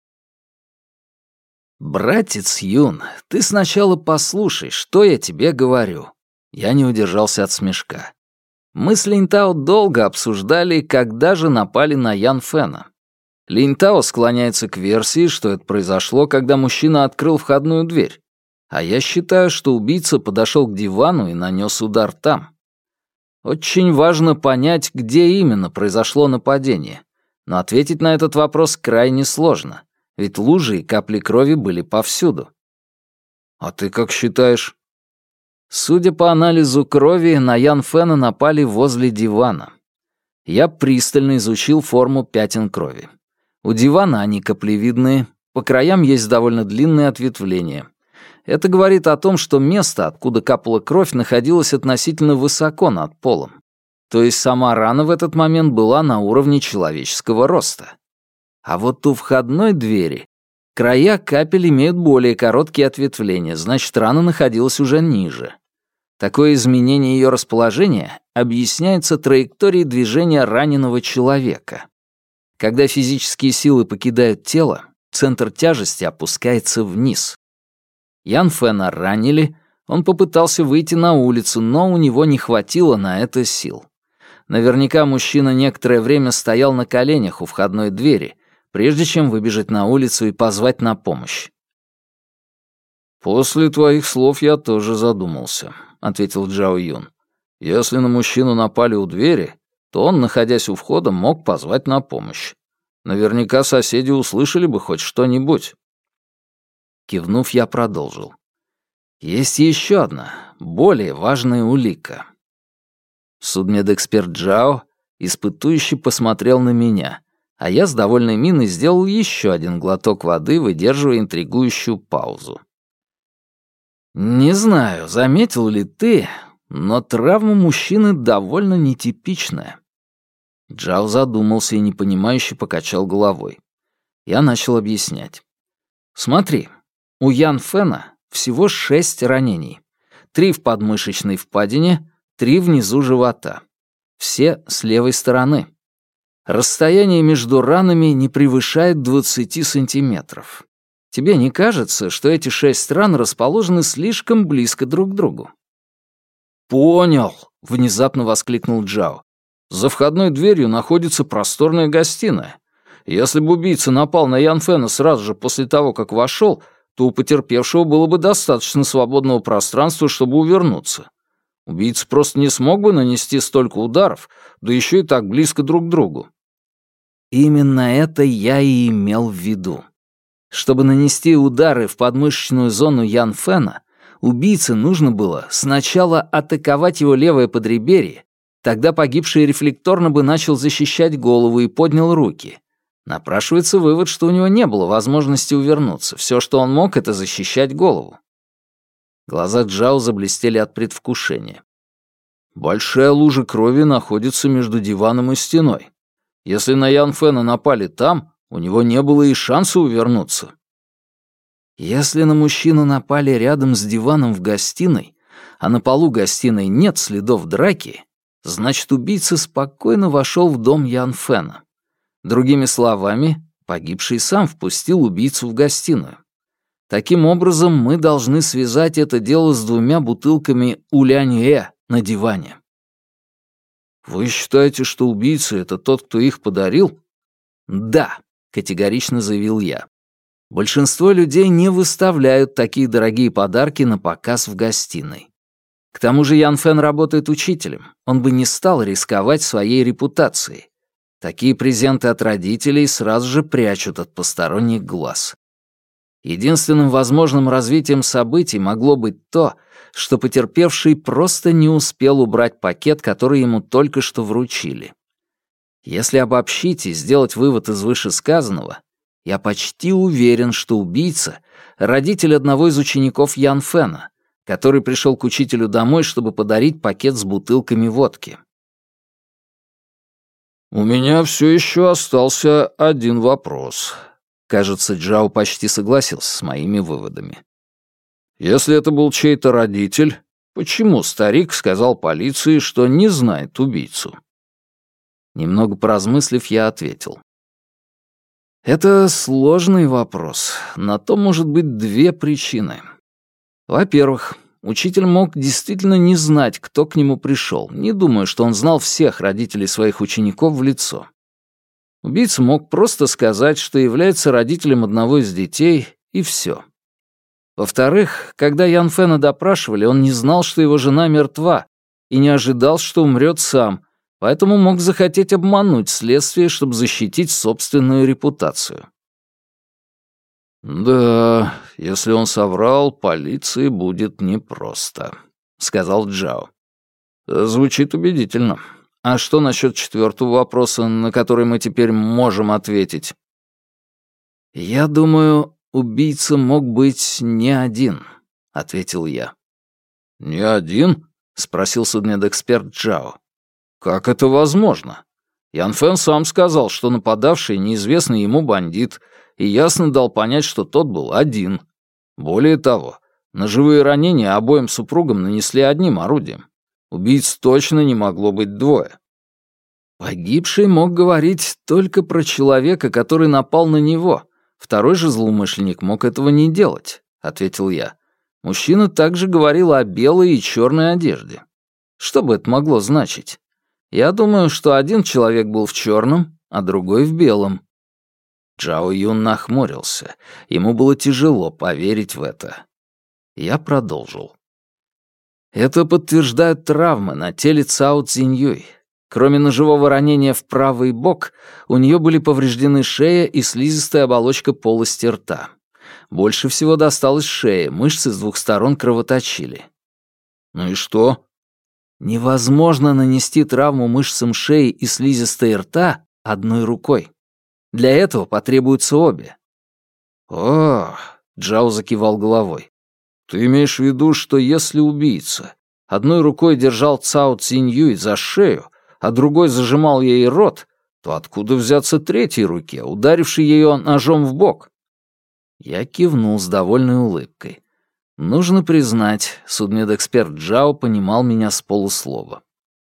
«Братец Юн, ты сначала послушай, что я тебе говорю». Я не удержался от смешка. Мы с Линтао долго обсуждали, когда же напали на Ян Фэна. Линтао склоняется к версии, что это произошло, когда мужчина открыл входную дверь. А я считаю, что убийца подошел к дивану и нанес удар там. Очень важно понять, где именно произошло нападение. Но ответить на этот вопрос крайне сложно. Ведь лужи и капли крови были повсюду. А ты как считаешь? Судя по анализу крови, на Ян Фэна напали возле дивана. Я пристально изучил форму пятен крови. У дивана они каплевидные, по краям есть довольно длинные ответвления. Это говорит о том, что место, откуда капала кровь, находилось относительно высоко над полом. То есть сама рана в этот момент была на уровне человеческого роста. А вот у входной двери края капель имеют более короткие ответвления, значит, рана находилась уже ниже. Такое изменение ее расположения объясняется траекторией движения раненого человека. Когда физические силы покидают тело, центр тяжести опускается вниз. Ян Фэна ранили, он попытался выйти на улицу, но у него не хватило на это сил. Наверняка мужчина некоторое время стоял на коленях у входной двери, прежде чем выбежать на улицу и позвать на помощь. «После твоих слов я тоже задумался», — ответил Джао Юн. «Если на мужчину напали у двери, то он, находясь у входа, мог позвать на помощь. Наверняка соседи услышали бы хоть что-нибудь». Кивнув, я продолжил. «Есть еще одна, более важная улика». Судмедэксперт Джао испытующе посмотрел на меня, а я с довольной миной сделал еще один глоток воды, выдерживая интригующую паузу. «Не знаю, заметил ли ты, но травма мужчины довольно нетипичная». Джао задумался и непонимающе покачал головой. Я начал объяснять. «Смотри, у Ян Фэна всего шесть ранений. Три в подмышечной впадине, три внизу живота. Все с левой стороны. Расстояние между ранами не превышает двадцати сантиметров. Тебе не кажется, что эти шесть ран расположены слишком близко друг к другу?» «Понял», — внезапно воскликнул Джао. «За входной дверью находится просторная гостиная. Если бы убийца напал на Ян Фэна сразу же после того, как вошел, то у потерпевшего было бы достаточно свободного пространства, чтобы увернуться. Убийца просто не смог бы нанести столько ударов, да еще и так близко друг к другу». Именно это я и имел в виду. Чтобы нанести удары в подмышечную зону Ян Фэна, убийце нужно было сначала атаковать его левое подреберье, Тогда погибший рефлекторно бы начал защищать голову и поднял руки. Напрашивается вывод, что у него не было возможности увернуться. Все, что он мог, это защищать голову. Глаза Джао заблестели от предвкушения. «Большая лужа крови находится между диваном и стеной. Если на Ян Фэна напали там, у него не было и шанса увернуться». Если на мужчину напали рядом с диваном в гостиной, а на полу гостиной нет следов драки, значит, убийца спокойно вошел в дом Ян Фэна. Другими словами, погибший сам впустил убийцу в гостиную. Таким образом, мы должны связать это дело с двумя бутылками улянье на диване. «Вы считаете, что убийца — это тот, кто их подарил?» «Да», — категорично заявил я. Большинство людей не выставляют такие дорогие подарки на показ в гостиной. К тому же Ян Фэн работает учителем, он бы не стал рисковать своей репутацией. Такие презенты от родителей сразу же прячут от посторонних глаз. Единственным возможным развитием событий могло быть то, что потерпевший просто не успел убрать пакет, который ему только что вручили. Если обобщить и сделать вывод из вышесказанного, я почти уверен, что убийца — родитель одного из учеников Ян Фэна, который пришел к учителю домой, чтобы подарить пакет с бутылками водки. «У меня все еще остался один вопрос». Кажется, Джао почти согласился с моими выводами. «Если это был чей-то родитель, почему старик сказал полиции, что не знает убийцу?» Немного поразмыслив, я ответил. Это сложный вопрос. На то может быть две причины. Во-первых, учитель мог действительно не знать, кто к нему пришел. Не думаю, что он знал всех родителей своих учеников в лицо. Убийца мог просто сказать, что является родителем одного из детей, и все. Во-вторых, когда Ян Фэна допрашивали, он не знал, что его жена мертва, и не ожидал, что умрет сам, поэтому мог захотеть обмануть следствие, чтобы защитить собственную репутацию. «Да, если он соврал, полиции будет непросто», — сказал Джао. «Звучит убедительно. А что насчет четвертого вопроса, на который мы теперь можем ответить?» «Я думаю, убийца мог быть не один», — ответил я. «Не один?» — спросил судмедэксперт Джао. «Как это возможно? Ян Фэн сам сказал, что нападавший неизвестный ему бандит, и ясно дал понять, что тот был один. Более того, ножевые ранения обоим супругам нанесли одним орудием. Убийц точно не могло быть двое». «Погибший мог говорить только про человека, который напал на него. Второй же злоумышленник мог этого не делать», — ответил я. «Мужчина также говорил о белой и черной одежде. Что бы это могло значить? Я думаю, что один человек был в черном, а другой в белом». Джао Юн нахмурился. Ему было тяжело поверить в это. Я продолжил. Это подтверждают травмы на теле Цао Цзиньюй. Кроме ножевого ранения в правый бок, у нее были повреждены шея и слизистая оболочка полости рта. Больше всего досталось шее, мышцы с двух сторон кровоточили. «Ну и что?» Невозможно нанести травму мышцам шеи и слизистой рта одной рукой. Для этого потребуются обе. «О!» — Джао закивал головой. «Ты имеешь в виду, что если убийца одной рукой держал Цао Цзиньюй за шею, а другой зажимал ей рот, то откуда взяться третьей руке, ударившей ее ножом в бок?» Я кивнул с довольной улыбкой. Нужно признать, судмедэксперт Джао понимал меня с полуслова.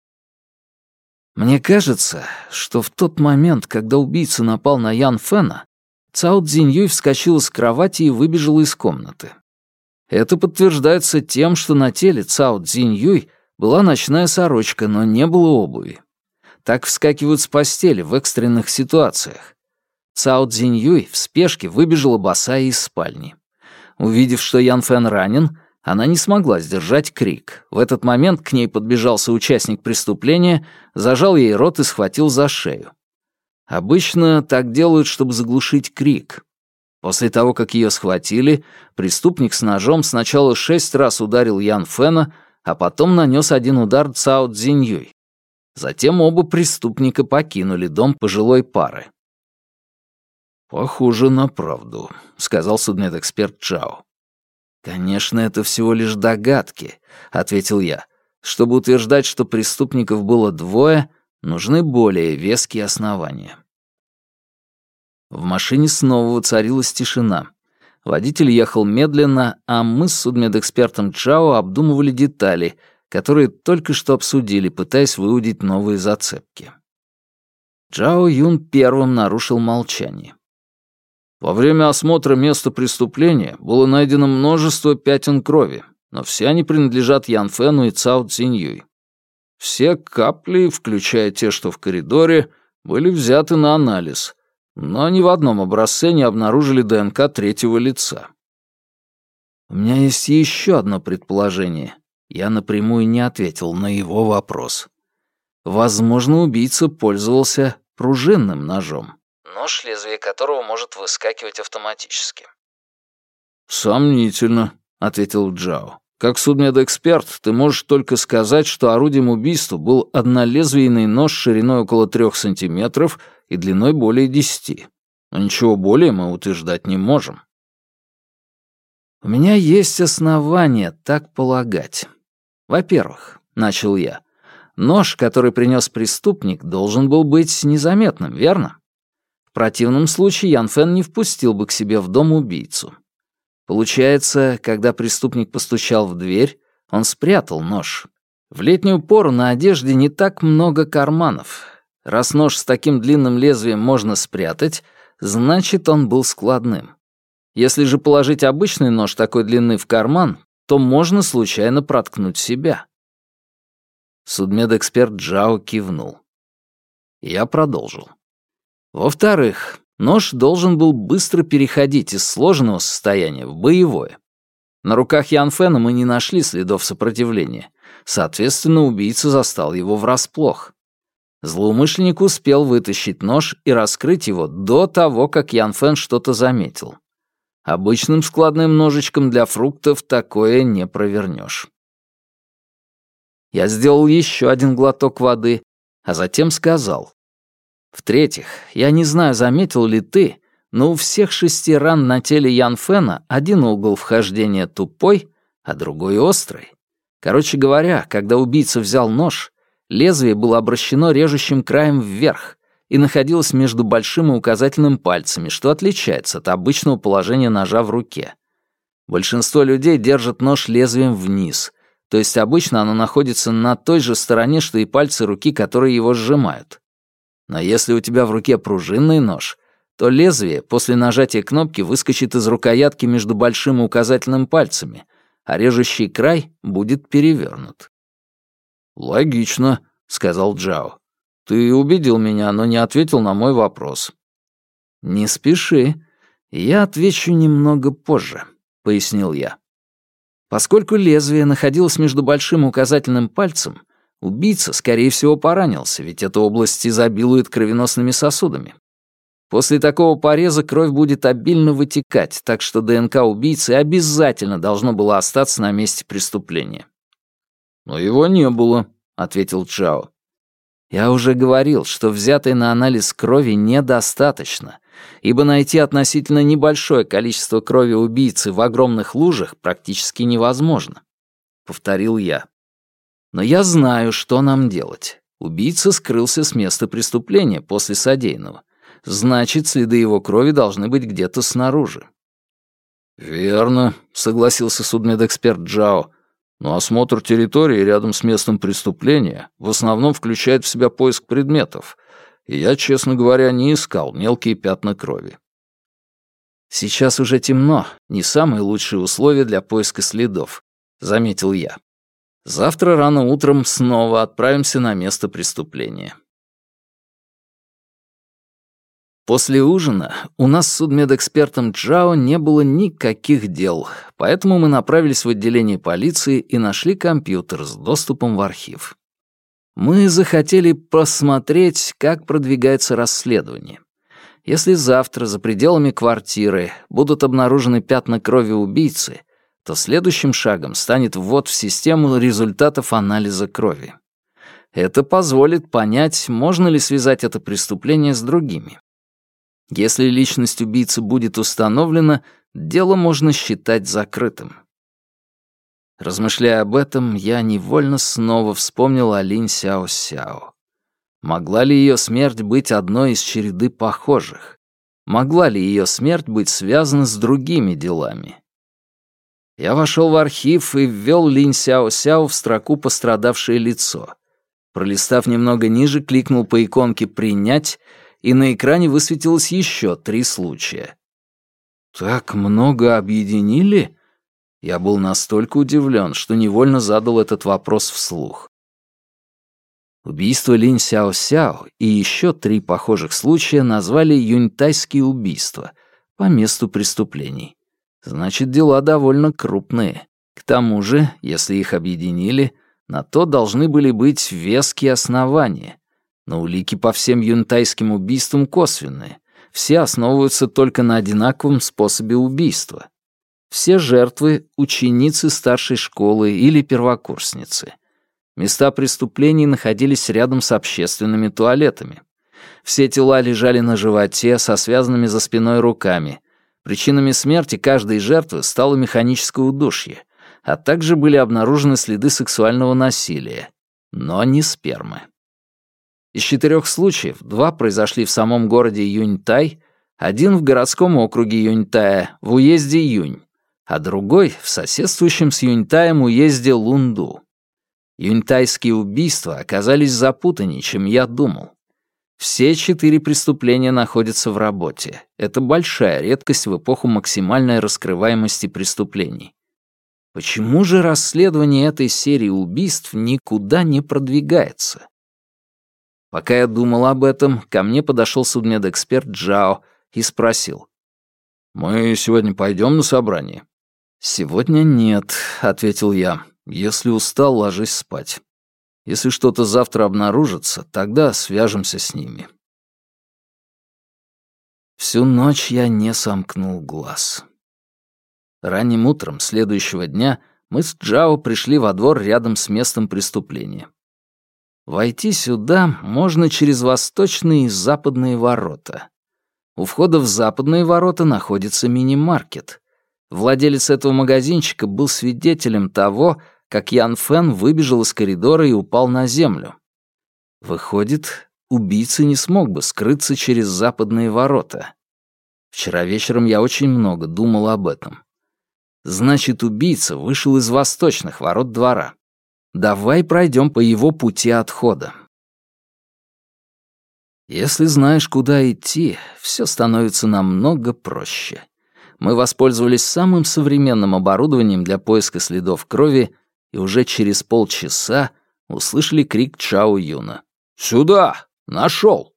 Мне кажется, что в тот момент, когда убийца напал на Ян Фэна, Цао Цзиньюй вскочила с кровати и выбежала из комнаты. Это подтверждается тем, что на теле Цао Цзиньюй была ночная сорочка, но не было обуви. Так вскакивают с постели в экстренных ситуациях. Цао Цзиньюй в спешке выбежала босая из спальни. Увидев, что Ян Фэн ранен, она не смогла сдержать крик. В этот момент к ней подбежал соучастник преступления, зажал ей рот и схватил за шею. Обычно так делают, чтобы заглушить крик. После того, как ее схватили, преступник с ножом сначала шесть раз ударил Ян Фэна, а потом нанес один удар Цао Цзиньюй. Затем оба преступника покинули дом пожилой пары. «Похоже на правду», — сказал судмедэксперт Чао. «Конечно, это всего лишь догадки», — ответил я. «Чтобы утверждать, что преступников было двое, нужны более веские основания». В машине снова воцарилась тишина. Водитель ехал медленно, а мы с судмедэкспертом Чао обдумывали детали, которые только что обсудили, пытаясь выудить новые зацепки. Чао Юн первым нарушил молчание. Во время осмотра места преступления было найдено множество пятен крови, но все они принадлежат Ян Фэну и Цао Цзиньюй. Все капли, включая те, что в коридоре, были взяты на анализ, но ни в одном образце не обнаружили ДНК третьего лица. У меня есть еще одно предположение. Я напрямую не ответил на его вопрос. Возможно, убийца пользовался пружинным ножом. Нож, лезвие которого может выскакивать автоматически. «Сомнительно», — ответил Джао. «Как судмедэксперт, ты можешь только сказать, что орудием убийства был однолезвийный нож шириной около трех сантиметров и длиной более десяти. Но ничего более мы утверждать не можем». «У меня есть основания так полагать. Во-первых, — начал я, — нож, который принес преступник, должен был быть незаметным, верно? В противном случае Ян Фэн не впустил бы к себе в дом убийцу. Получается, когда преступник постучал в дверь, он спрятал нож. В летнюю пору на одежде не так много карманов. Раз нож с таким длинным лезвием можно спрятать, значит, он был складным. Если же положить обычный нож такой длины в карман, то можно случайно проткнуть себя». Судмедэксперт Джао кивнул. Я продолжил. Во-вторых, нож должен был быстро переходить из сложенного состояния в боевое. На руках Ян Фэна мы не нашли следов сопротивления. Соответственно, убийца застал его врасплох. Злоумышленник успел вытащить нож и раскрыть его до того, как Ян Фэн что-то заметил. Обычным складным ножичком для фруктов такое не провернешь. Я сделал еще один глоток воды, а затем сказал. В-третьих, я не знаю, заметил ли ты, но у всех шести ран на теле Ян Фэна один угол вхождения тупой, а другой острый. Короче говоря, когда убийца взял нож, лезвие было обращено режущим краем вверх и находилось между большим и указательным пальцами, что отличается от обычного положения ножа в руке. Большинство людей держат нож лезвием вниз, то есть обычно оно находится на той же стороне, что и пальцы руки, которые его сжимают. Но если у тебя в руке пружинный нож, то лезвие после нажатия кнопки выскочит из рукоятки между большим и указательным пальцами, а режущий край будет перевернут. «Логично», — сказал Джао. «Ты убедил меня, но не ответил на мой вопрос». «Не спеши. Я отвечу немного позже», — пояснил я. Поскольку лезвие находилось между большим и указательным пальцем, убийца, скорее всего, поранился, ведь эта область изобилует кровеносными сосудами. После такого пореза кровь будет обильно вытекать, так что ДНК убийцы обязательно должно было остаться на месте преступления. «Но его не было», — ответил Чао. «Я уже говорил, что взятой на анализ крови недостаточно, ибо найти относительно небольшое количество крови убийцы в огромных лужах практически невозможно», — повторил я. «Но я знаю, что нам делать. Убийца скрылся с места преступления после содеянного. Значит, следы его крови должны быть где-то снаружи». «Верно», — согласился судмедэксперт Джао. «Но осмотр территории рядом с местом преступления в основном включает в себя поиск предметов, и я, честно говоря, не искал мелкие пятна крови». «Сейчас уже темно, не самые лучшие условия для поиска следов», — заметил я. «Завтра рано утром снова отправимся на место преступления». После ужина у нас с судмедэкспертом Джао не было никаких дел, поэтому мы направились в отделение полиции и нашли компьютер с доступом в архив. Мы захотели посмотреть, как продвигается расследование. Если завтра за пределами квартиры будут обнаружены пятна крови убийцы, то следующим шагом станет ввод в систему результатов анализа крови. Это позволит понять, можно ли связать это преступление с другими. Если личность убийцы будет установлена, дело можно считать закрытым. Размышляя об этом, я невольно снова вспомнил о Линь Сяо-Сяо. Могла ли ее смерть быть одной из череды похожих? Могла ли ее смерть быть связана с другими делами? Я вошел в архив и ввел Линь Сяо-Сяо в строку «Пострадавшее лицо». Пролистав немного ниже, кликнул по иконке «Принять», и на экране высветилось еще три случая. Так много объединили? Я был настолько удивлен, что невольно задал этот вопрос вслух. Убийство Линь Сяо-Сяо и еще три похожих случая назвали юньтайские убийства по месту преступлений. Значит, дела довольно крупные. К тому же, если их объединили, на то должны были быть веские основания. Но улики по всем юньтайским убийствам косвенные. Все основываются только на одинаковом способе убийства. Все жертвы — ученицы старшей школы или первокурсницы. Места преступлений находились рядом с общественными туалетами. Все тела лежали на животе со связанными за спиной руками. Причинами смерти каждой жертвы стало механическое удушье, а также были обнаружены следы сексуального насилия, но не спермы. Из четырех случаев два произошли в самом городе Юньтай, один в городском округе Юньтая, в уезде Юнь, а другой в соседствующем с Юньтаем уезде Лунду. Юньтайские убийства оказались запутаннее, чем я думал. Все четыре преступления находятся в работе. Это большая редкость в эпоху максимальной раскрываемости преступлений. Почему же расследование этой серии убийств никуда не продвигается? Пока я думал об этом, ко мне подошел судмедэксперт Джао и спросил. «Мы сегодня пойдем на собрание?» «Сегодня нет», — ответил я. «Если устал, ложись спать. Если что-то завтра обнаружится, тогда свяжемся с ними». Всю ночь я не сомкнул глаз. Ранним утром следующего дня мы с Джао пришли во двор рядом с местом преступления. Войти сюда можно через восточные и западные ворота. У входа в западные ворота находится мини-маркет. Владелец этого магазинчика был свидетелем того, как Ян Фэн выбежал из коридора и упал на землю. Выходит, убийца не смог бы скрыться через западные ворота. Вчера вечером я очень много думал об этом. Значит, убийца вышел из восточных ворот двора. Давай пройдем по его пути отхода. Если знаешь, куда идти, все становится намного проще. Мы воспользовались самым современным оборудованием для поиска следов крови и уже через полчаса услышали крик Чао Юна. «Сюда! Нашел!»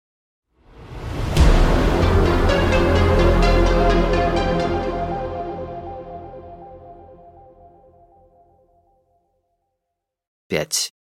Пять.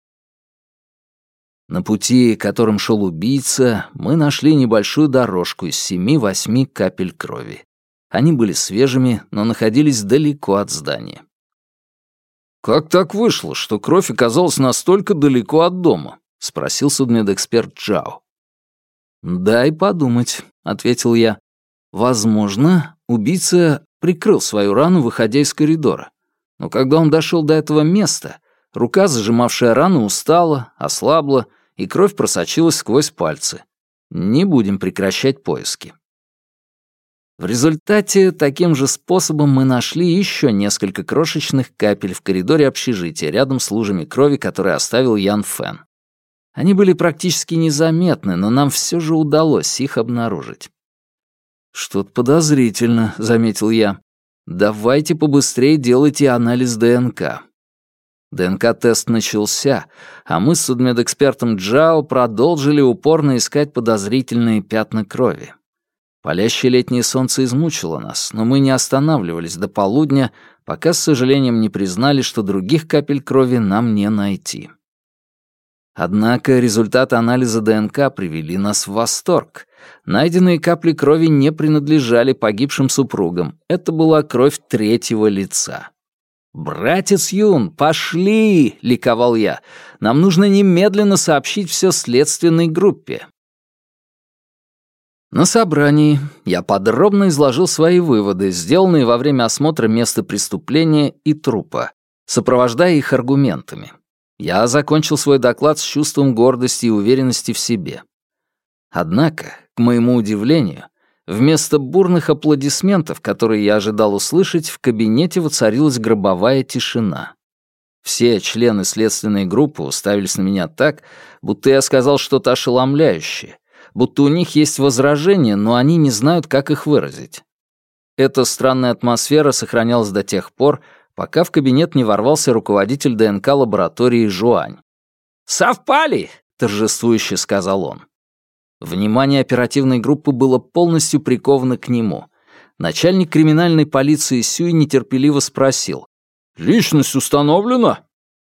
На пути, которым шел убийца, мы нашли небольшую дорожку из семи-восьми капель крови. Они были свежими, но находились далеко от здания. «Как так вышло, что кровь оказалась настолько далеко от дома?» — спросил судмедэксперт Джао. «Дай подумать», — ответил я. «Возможно, убийца прикрыл свою рану, выходя из коридора. Но когда он дошел до этого места, рука, зажимавшая рану, устала, ослабла, и кровь просочилась сквозь пальцы. Не будем прекращать поиски». В результате таким же способом мы нашли еще несколько крошечных капель в коридоре общежития рядом с лужами крови, которые оставил Ян Фэн. Они были практически незаметны, но нам все же удалось их обнаружить. «Что-то подозрительно», — заметил я. «Давайте побыстрее делайте анализ ДНК». ДНК-тест начался, а мы с судмедэкспертом Джао продолжили упорно искать подозрительные пятна крови. Палящее летнее солнце измучило нас, но мы не останавливались до полудня, пока с сожалением не признали, что других капель крови нам не найти. Однако результаты анализа ДНК привели нас в восторг. Найденные капли крови не принадлежали погибшим супругам. Это была кровь третьего лица. «Братец Юн, пошли!» — ликовал я. «Нам нужно немедленно сообщить все следственной группе». На собрании я подробно изложил свои выводы, сделанные во время осмотра места преступления и трупа, сопровождая их аргументами. Я закончил свой доклад с чувством гордости и уверенности в себе. Однако, к моему удивлению, вместо бурных аплодисментов, которые я ожидал услышать, в кабинете воцарилась гробовая тишина. Все члены следственной группы уставились на меня так, будто я сказал что-то ошеломляющее, будто у них есть возражения, но они не знают, как их выразить. Эта странная атмосфера сохранялась до тех пор, пока в кабинет не ворвался руководитель ДНК-лаборатории Жуань. «Совпали!» — торжествующе сказал он. Внимание оперативной группы было полностью приковано к нему. Начальник криминальной полиции Сюй нетерпеливо спросил: «Личность установлена?»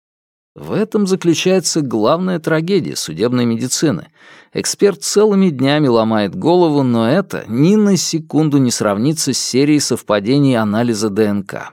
В этом заключается главная трагедия судебной медицины. Эксперт целыми днями ломает голову, но это ни на секунду не сравнится с серией совпадений анализа ДНК.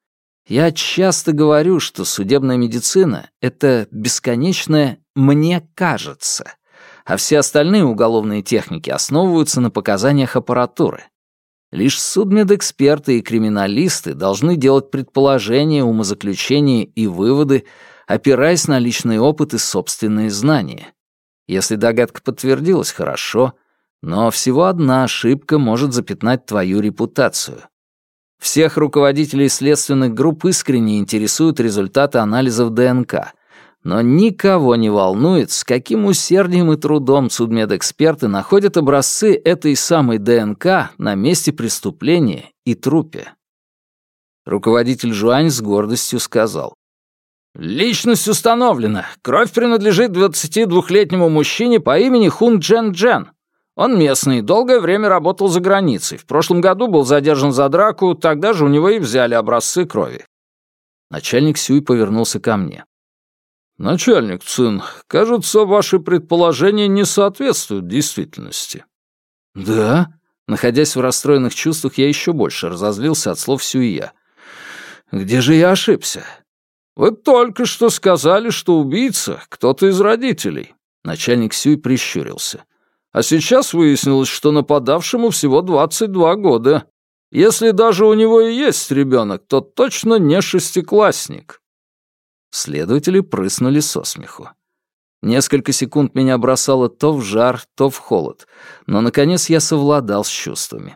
Я часто говорю, что судебная медицина — это бесконечное «мне кажется», а все остальные уголовные техники основываются на показаниях аппаратуры. Лишь судмедэксперты и криминалисты должны делать предположения, умозаключения и выводы, опираясь на личный опыт и собственные знания. Если догадка подтвердилась, хорошо, но всего одна ошибка может запятнать твою репутацию. Всех руководителей следственных групп искренне интересуют результаты анализов ДНК, но никого не волнует, с каким усердием и трудом судмедэксперты находят образцы этой самой ДНК на месте преступления и трупе. Руководитель Жуань с гордостью сказал: «Личность установлена. Кровь принадлежит двадцатидвухлетнему мужчине по имени Хун Джен Джен. Он местный, долгое время работал за границей. В прошлом году был задержан за драку, тогда же у него и взяли образцы крови». Начальник Сюй повернулся ко мне. «Начальник Цин, кажется, ваши предположения не соответствуют действительности». «Да?» Находясь в расстроенных чувствах, я еще больше разозлился от слов Сюия. «Где же я ошибся?» «Вы только что сказали, что убийца — кто-то из родителей». Начальник Сюй прищурился. «А сейчас выяснилось, что нападавшему всего двадцать два года. Если даже у него и есть ребенок, то точно не шестиклассник». Следователи прыснули со смеху. Несколько секунд меня бросало то в жар, то в холод, но, наконец, я совладал с чувствами.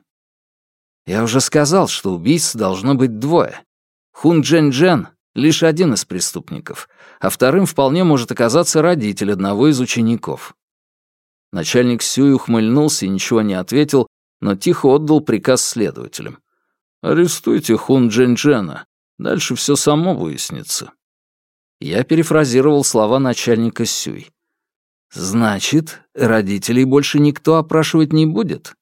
Я уже сказал, что убийц должно быть двое. Хун Джен Джен — лишь один из преступников, а вторым вполне может оказаться родитель одного из учеников. Начальник Сюй ухмыльнулся и ничего не ответил, но тихо отдал приказ следователям. «Арестуйте Хун Джен Джена, дальше все само выяснится». Я перефразировал слова начальника Сюй. «Значит, родителей больше никто опрашивать не будет?»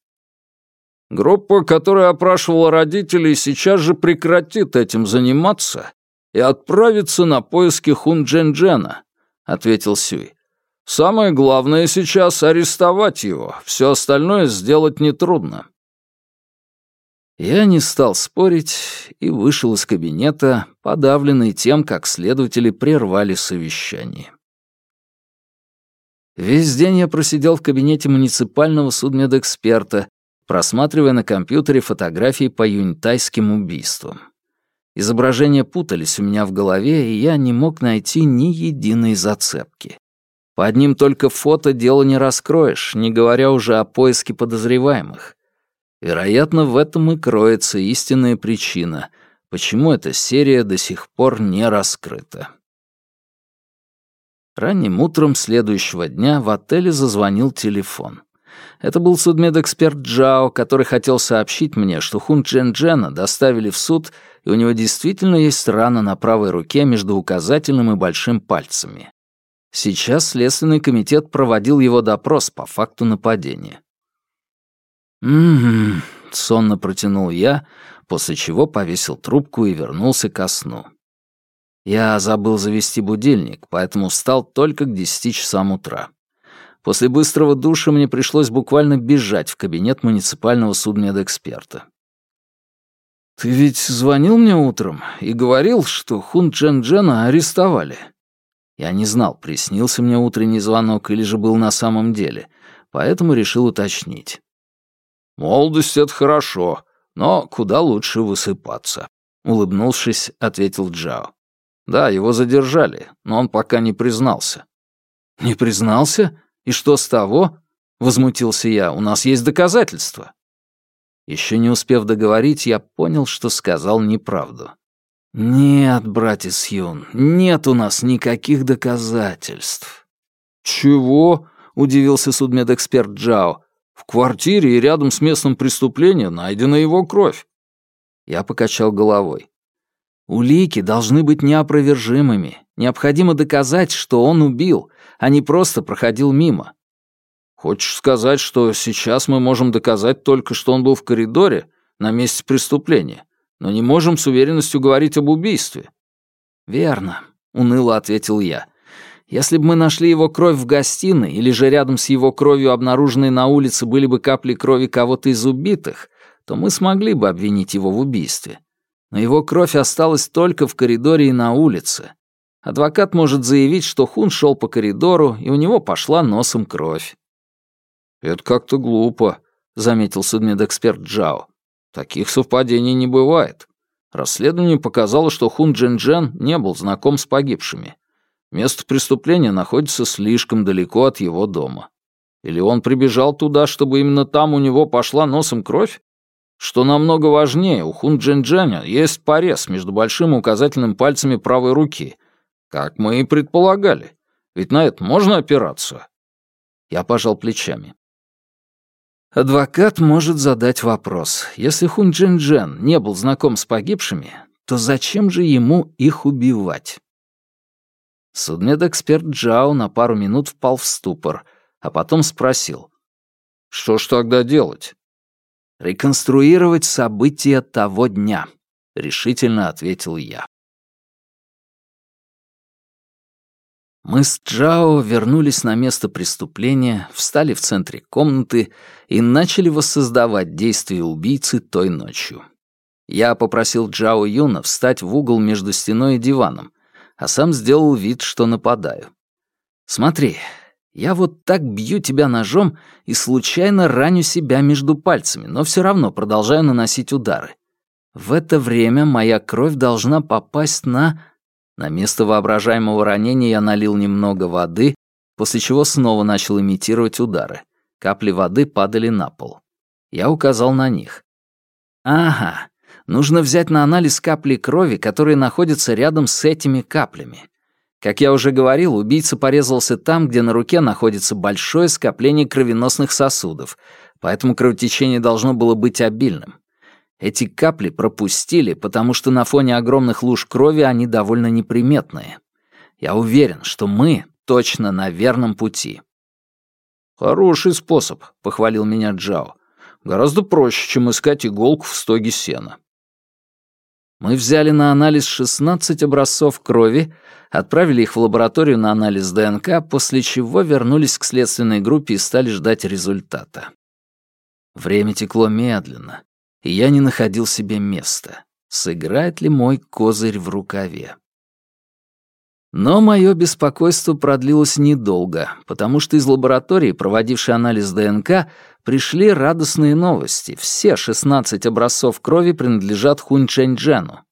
«Группа, которая опрашивала родителей, сейчас же прекратит этим заниматься и отправится на поиски Хун Джен Джена», — ответил Сюй. «Самое главное сейчас — арестовать его, все остальное сделать нетрудно». Я не стал спорить и вышел из кабинета, подавленный тем, как следователи прервали совещание. Весь день я просидел в кабинете муниципального судмедэксперта, просматривая на компьютере фотографии по юньтайским убийствам. Изображения путались у меня в голове, и я не мог найти ни единой зацепки. По одним только фото дело не раскроешь, не говоря уже о поиске подозреваемых. Вероятно, в этом и кроется истинная причина, почему эта серия до сих пор не раскрыта. Ранним утром следующего дня в отеле зазвонил телефон. Это был судмедэксперт Джао, который хотел сообщить мне, что Хун Джен Джена доставили в суд, и у него действительно есть рана на правой руке между указательным и большим пальцами. Сейчас Следственный комитет проводил его допрос по факту нападения. «М-м-м», сонно протянул я, после чего повесил трубку и вернулся ко сну. Я забыл завести будильник, поэтому встал только к десяти часам утра. После быстрого душа мне пришлось буквально бежать в кабинет муниципального судмедэксперта. «Ты ведь звонил мне утром и говорил, что Хун Чжэн Чжэна арестовали?» Я не знал, приснился мне утренний звонок или же был на самом деле, поэтому решил уточнить. «Молодость — это хорошо, но куда лучше высыпаться», — улыбнувшись, ответил Джао. «Да, его задержали, но он пока не признался». «Не признался? И что с того?» — возмутился я. «У нас есть доказательства». Еще не успев договорить, я понял, что сказал неправду. «Нет, братец Юн, нет у нас никаких доказательств». «Чего?» — удивился судмедэксперт Джао. «В квартире и рядом с местом преступления найдена его кровь». Я покачал головой. «Улики должны быть неопровержимыми. Необходимо доказать, что он убил, а не просто проходил мимо». «Хочешь сказать, что сейчас мы можем доказать только, что он был в коридоре, на месте преступления, но не можем с уверенностью говорить об убийстве?» «Верно», — уныло ответил я. «Если бы мы нашли его кровь в гостиной, или же рядом с его кровью, обнаруженной на улице, были бы капли крови кого-то из убитых, то мы смогли бы обвинить его в убийстве. Но его кровь осталась только в коридоре и на улице. Адвокат может заявить, что Хун шел по коридору, и у него пошла носом кровь». «Это как-то глупо», — заметил судмедэксперт Джао. «Таких совпадений не бывает. Расследование показало, что Хун Чжэн Чжэн не был знаком с погибшими. Место преступления находится слишком далеко от его дома. Или он прибежал туда, чтобы именно там у него пошла носом кровь? Что намного важнее, у Хун Чжэн Чжэня есть порез между большим и указательным пальцами правой руки, как мы и предполагали. Ведь на это можно опираться?» Я пожал плечами. Адвокат может задать вопрос. Если Хун Чжэн Чжэн не был знаком с погибшими, то зачем же ему их убивать? Судмедэксперт Джао на пару минут впал в ступор, а потом спросил. «Что ж тогда делать?» «Реконструировать события того дня», — решительно ответил я. Мы с Джао вернулись на место преступления, встали в центре комнаты и начали воссоздавать действия убийцы той ночью. Я попросил Джао Юна встать в угол между стеной и диваном, а сам сделал вид, что нападаю. «Смотри, я вот так бью тебя ножом и случайно раню себя между пальцами, но все равно продолжаю наносить удары. В это время моя кровь должна попасть на...» На место воображаемого ранения я налил немного воды, после чего снова начал имитировать удары. Капли воды падали на пол. Я указал на них. «Ага, нужно взять на анализ капли крови, которые находятся рядом с этими каплями. Как я уже говорил, убийца порезался там, где на руке находится большое скопление кровеносных сосудов, поэтому кровотечение должно было быть обильным. Эти капли пропустили, потому что на фоне огромных луж крови они довольно неприметные. Я уверен, что мы точно на верном пути». «Хороший способ», — похвалил меня Джао. «Гораздо проще, чем искать иголку в стоге сена». Мы взяли на анализ шестнадцать образцов крови, отправили их в лабораторию на анализ ДНК, после чего вернулись к следственной группе и стали ждать результата. Время текло медленно, и я не находил себе места. Сыграет ли мой козырь в рукаве? Но мое беспокойство продлилось недолго, потому что из лаборатории, проводившей анализ ДНК, пришли радостные новости. Все шестнадцать образцов крови принадлежат Хун Чжэн Чжэну.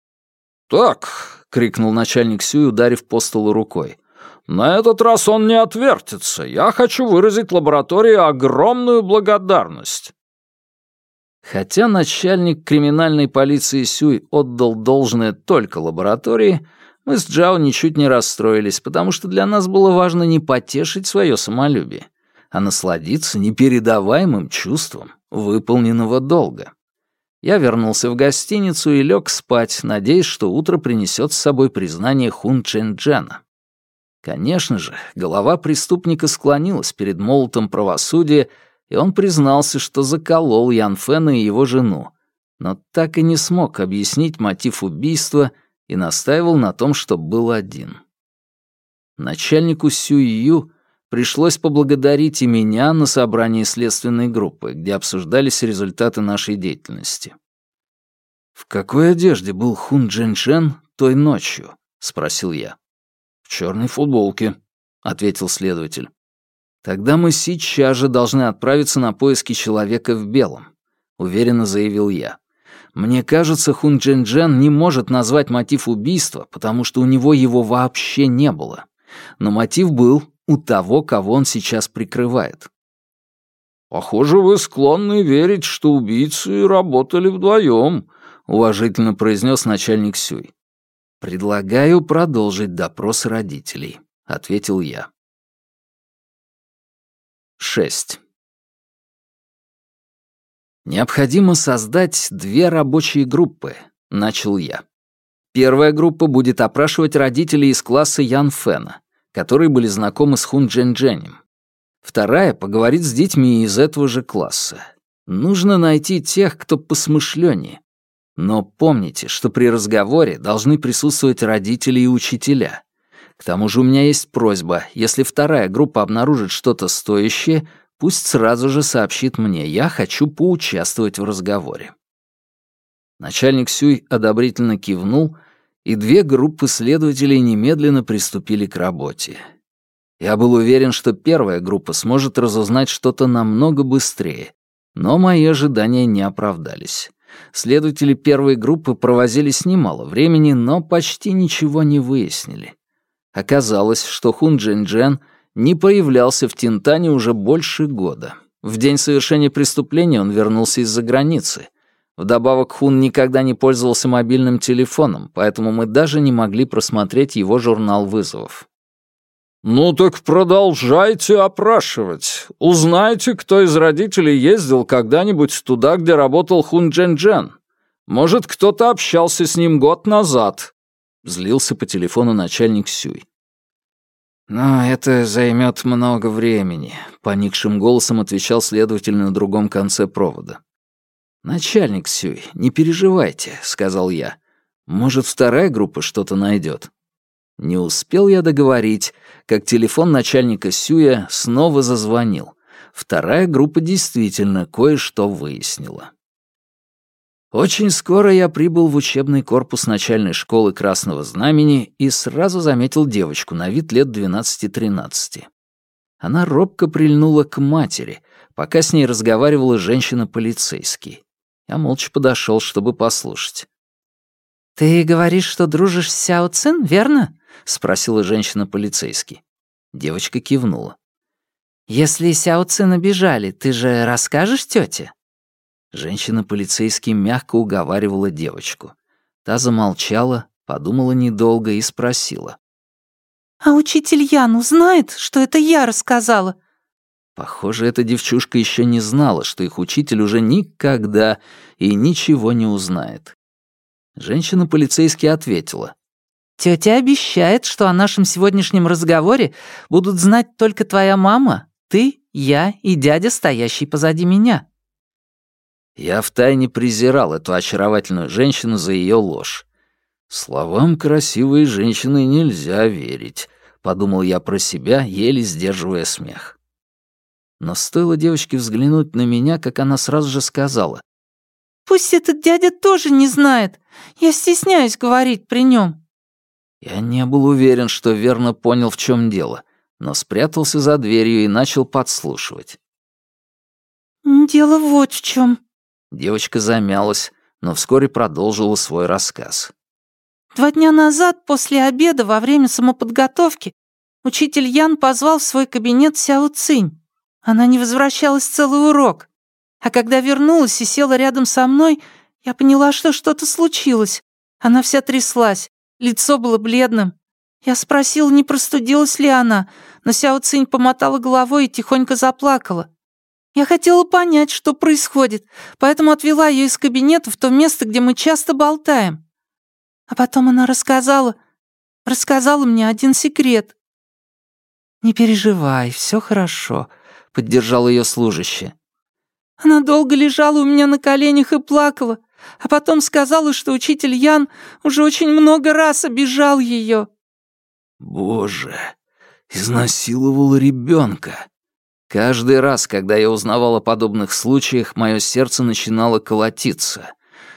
«Так», — крикнул начальник Сюй, ударив по столу рукой, «на этот раз он не отвертится. Я хочу выразить лаборатории огромную благодарность». Хотя начальник криминальной полиции Сюй отдал должное только лаборатории, мы с Джао ничуть не расстроились, потому что для нас было важно не потешить свое самолюбие, а насладиться непередаваемым чувством выполненного долга. Я вернулся в гостиницу и лег спать, надеясь, что утро принесет с собой признание Хун Чжэн Чжэна. Конечно же, голова преступника склонилась перед молотом правосудия, и он признался, что заколол Ян Фэна и его жену, но так и не смог объяснить мотив убийства и настаивал на том, что был один. Начальнику Сюй-Ю пришлось поблагодарить и меня на собрании следственной группы, где обсуждались результаты нашей деятельности. «В какой одежде был Хун Джэньчжэн той ночью?» — спросил я. «В черной футболке», — ответил следователь. «Тогда мы сейчас же должны отправиться на поиски человека в белом», — уверенно заявил я. «Мне кажется, Хун Джэньчжэн не может назвать мотив убийства, потому что у него его вообще не было. Но мотив был у того, кого он сейчас прикрывает». «Похоже, вы склонны верить, что убийцы работали вдвоем», — уважительно произнес начальник Сюй. «Предлагаю продолжить допрос родителей», — ответил я. шесть. «Необходимо создать две рабочие группы», — начал я. Первая группа будет опрашивать родителей из класса Ян Фэна, которые были знакомы с Хун Джэньчжэнем. Вторая поговорит с детьми из этого же класса. Нужно найти тех, кто посмышленнее. Но помните, что при разговоре должны присутствовать родители и учителя. К тому же у меня есть просьба, если вторая группа обнаружит что-то стоящее, пусть сразу же сообщит мне, я хочу поучаствовать в разговоре. Начальник Сюй одобрительно кивнул, и две группы следователей немедленно приступили к работе. Я был уверен, что первая группа сможет разузнать что-то намного быстрее, но мои ожидания не оправдались. Следователи первой группы провозились немало времени, но почти ничего не выяснили. Оказалось, что Хун Джэньчжэн не появлялся в Тинтане уже больше года. В день совершения преступления он вернулся из-за границы. Вдобавок Хун никогда не пользовался мобильным телефоном, поэтому мы даже не могли просмотреть его журнал вызовов. «Ну так продолжайте опрашивать. Узнайте, кто из родителей ездил когда-нибудь туда, где работал Хун Джэньчжэн. Может, кто-то общался с ним год назад», — злился по телефону начальник Сюй. «Но это займет много времени», — поникшим голосом отвечал следователь на другом конце провода. «Начальник Сюй, не переживайте», — сказал я. «Может, вторая группа что-то найдет». Не успел я договорить, как телефон начальника Сюя снова зазвонил. Вторая группа действительно кое-что выяснила. Очень скоро я прибыл в учебный корпус начальной школы Красного Знамени и сразу заметил девочку на вид лет двенадцати-тринадцати. Она робко прильнула к матери, пока с ней разговаривала женщина-полицейский. Я молча подошел, чтобы послушать. «Ты говоришь, что дружишь с Сяо Цин, верно?» — спросила женщина-полицейский. Девочка кивнула. «Если Сяо Цин обижали, ты же расскажешь тёте?» Женщина-полицейский мягко уговаривала девочку. Та замолчала, подумала недолго и спросила. «А учитель Ян узнает, что это я рассказала?» Похоже, эта девчушка еще не знала, что их учитель уже никогда и ничего не узнает. Женщина-полицейский ответила. «Тётя обещает, что о нашем сегодняшнем разговоре будут знать только твоя мама, ты, я и дядя, стоящий позади меня». Я втайне презирал эту очаровательную женщину за ее ложь. «Словам красивой женщины нельзя верить», — подумал я про себя, еле сдерживая смех. Но стоило девочке взглянуть на меня, как она сразу же сказала. «Пусть этот дядя тоже не знает. Я стесняюсь говорить при нем». Я не был уверен, что верно понял, в чем дело, но спрятался за дверью и начал подслушивать. «Дело вот в чем. Девочка замялась, но вскоре продолжила свой рассказ. Два дня назад, после обеда, во время самоподготовки, учитель Ян позвал в свой кабинет Сяо Цинь. Она не возвращалась целый урок. А когда вернулась и села рядом со мной, я поняла, что что-то случилось. Она вся тряслась, лицо было бледным. Я спросила, не простудилась ли она, но Сяо Цинь помотала головой и тихонько заплакала. Я хотела понять, что происходит, поэтому отвела ее из кабинета в то место, где мы часто болтаем. А потом она рассказала, рассказала мне один секрет. «Не переживай, все хорошо», — поддержал ее служащий. Она долго лежала у меня на коленях и плакала, а потом сказала, что учитель Ян уже очень много раз обижал ее. «Боже, изнасиловал ребенка!» Каждый раз, когда я узнавал о подобных случаях, мое сердце начинало колотиться.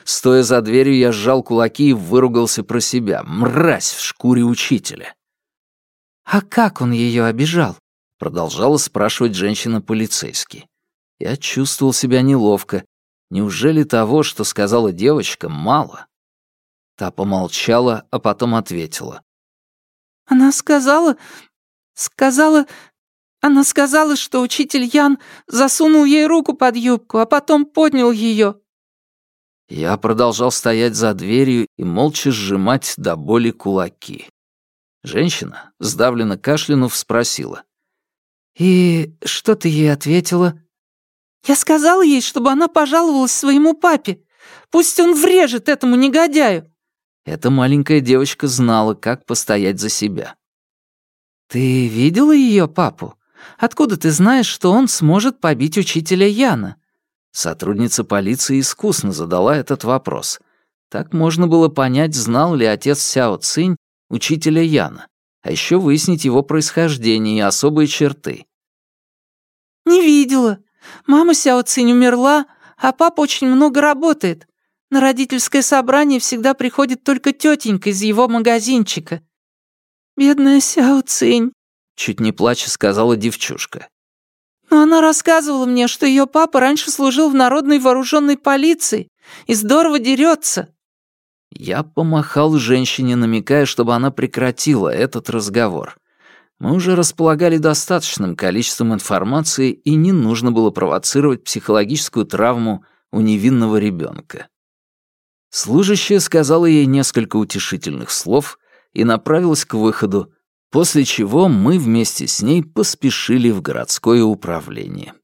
Стоя за дверью, я сжал кулаки и выругался про себя. Мразь в шкуре учителя. «А как он ее обижал?» — продолжала спрашивать женщина-полицейский. Я чувствовал себя неловко. Неужели того, что сказала девочка, мало? Та помолчала, а потом ответила. «Она сказала... сказала... Она сказала, что учитель Ян засунул ей руку под юбку, а потом поднял ее». Я продолжал стоять за дверью и молча сжимать до боли кулаки. Женщина, сдавленно кашлянув, спросила. «И что ты ей ответила?» «Я сказала ей, чтобы она пожаловалась своему папе. Пусть он врежет этому негодяю». Эта маленькая девочка знала, как постоять за себя. «Ты видела ее папу? Откуда ты знаешь, что он сможет побить учителя Яна?» Сотрудница полиции искусно задала этот вопрос. Так можно было понять, знал ли отец Сяо Цинь учителя Яна, а еще выяснить его происхождение и особые черты. «Не видела. Мама Сяо Цинь умерла, а папа очень много работает. На родительское собрание всегда приходит только тетенька из его магазинчика. Бедная Сяо Цинь», — чуть не плача сказала девчушка. «Но она рассказывала мне, что ее папа раньше служил в народной вооруженной полиции и здорово дерется». Я помахал женщине, намекая, чтобы она прекратила этот разговор. Мы уже располагали достаточным количеством информации, и не нужно было провоцировать психологическую травму у невинного ребенка. Служащая сказала ей несколько утешительных слов и направилась к выходу, после чего мы вместе с ней поспешили в городское управление.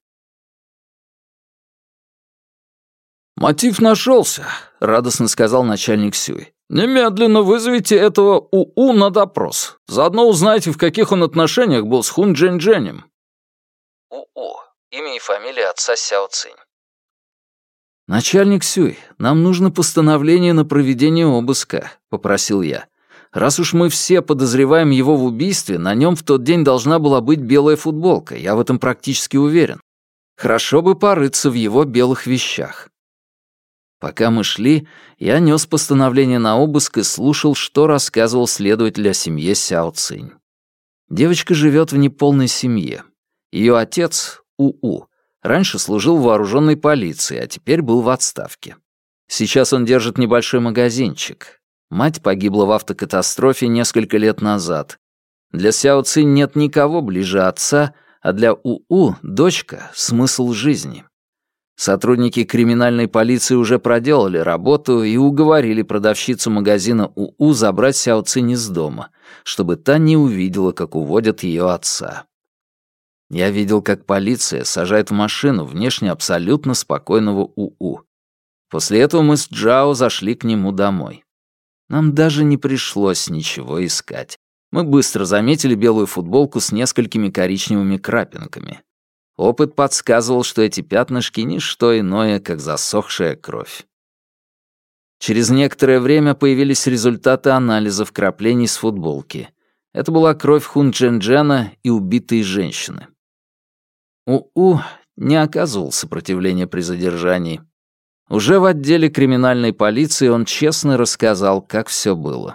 «Мотив нашелся», — радостно сказал начальник Сюй. «Немедленно вызовите этого УУ на допрос. Заодно узнайте, в каких он отношениях был с Хун Джэнь-Джэнем». УУ. Имя и фамилия отца Сяо Цинь. «Начальник Сюй, нам нужно постановление на проведение обыска», — попросил я. «Раз уж мы все подозреваем его в убийстве, на нем в тот день должна была быть белая футболка, я в этом практически уверен. Хорошо бы порыться в его белых вещах». Пока мы шли, я нес постановление на обыск и слушал, что рассказывал следователь о семье Сяо Цинь. Девочка живет в неполной семье. Ее отец, УУ, раньше служил в вооруженной полиции, а теперь был в отставке. Сейчас он держит небольшой магазинчик. Мать погибла в автокатастрофе несколько лет назад. Для Сяо Цинь нет никого ближе отца, а для УУ дочка — смысл жизни. Сотрудники криминальной полиции уже проделали работу и уговорили продавщицу магазина УУ забрать Сяо Цинь из дома, чтобы та не увидела, как уводят ее отца. Я видел, как полиция сажает в машину внешне абсолютно спокойного УУ. После этого мы с Джао зашли к нему домой. Нам даже не пришлось ничего искать. Мы быстро заметили белую футболку с несколькими коричневыми крапинками. Опыт подсказывал, что эти пятнышки — не что иное, как засохшая кровь. Через некоторое время появились результаты анализа вкраплений с футболки. Это была кровь Хун Джэнь-Джэна и убитой женщины. УУ не оказывал сопротивления при задержании. Уже в отделе криминальной полиции он честно рассказал, как все было.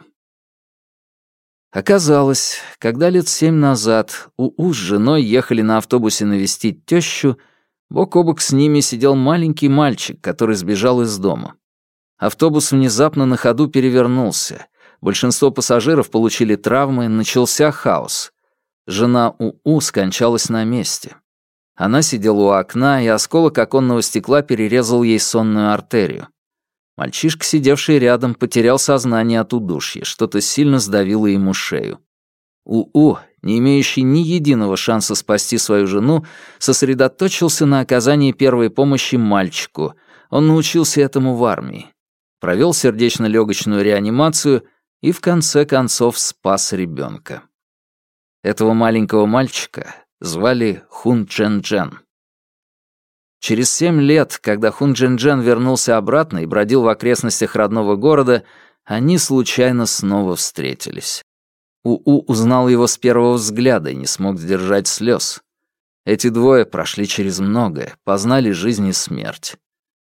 Оказалось, когда лет семь назад УУ с женой ехали на автобусе навестить тещу, бок о бок с ними сидел маленький мальчик, который сбежал из дома. Автобус внезапно на ходу перевернулся. Большинство пассажиров получили травмы, начался хаос. Жена УУ скончалась на месте. Она сидела у окна, и осколок оконного стекла перерезал ей сонную артерию. Мальчишка, сидевший рядом, потерял сознание от удушья, что-то сильно сдавило ему шею. УУ, не имеющий ни единого шанса спасти свою жену, сосредоточился на оказании первой помощи мальчику. Он научился этому в армии. Провел сердечно-легочную реанимацию и в конце концов спас ребенка. Этого маленького мальчика звали Хун Джэнь-Джэн. Через семь лет, когда Хун Джэнь-Джэн вернулся обратно и бродил в окрестностях родного города, они случайно снова встретились. УУ узнал его с первого взгляда и не смог сдержать слез. Эти двое прошли через многое, познали жизнь и смерть.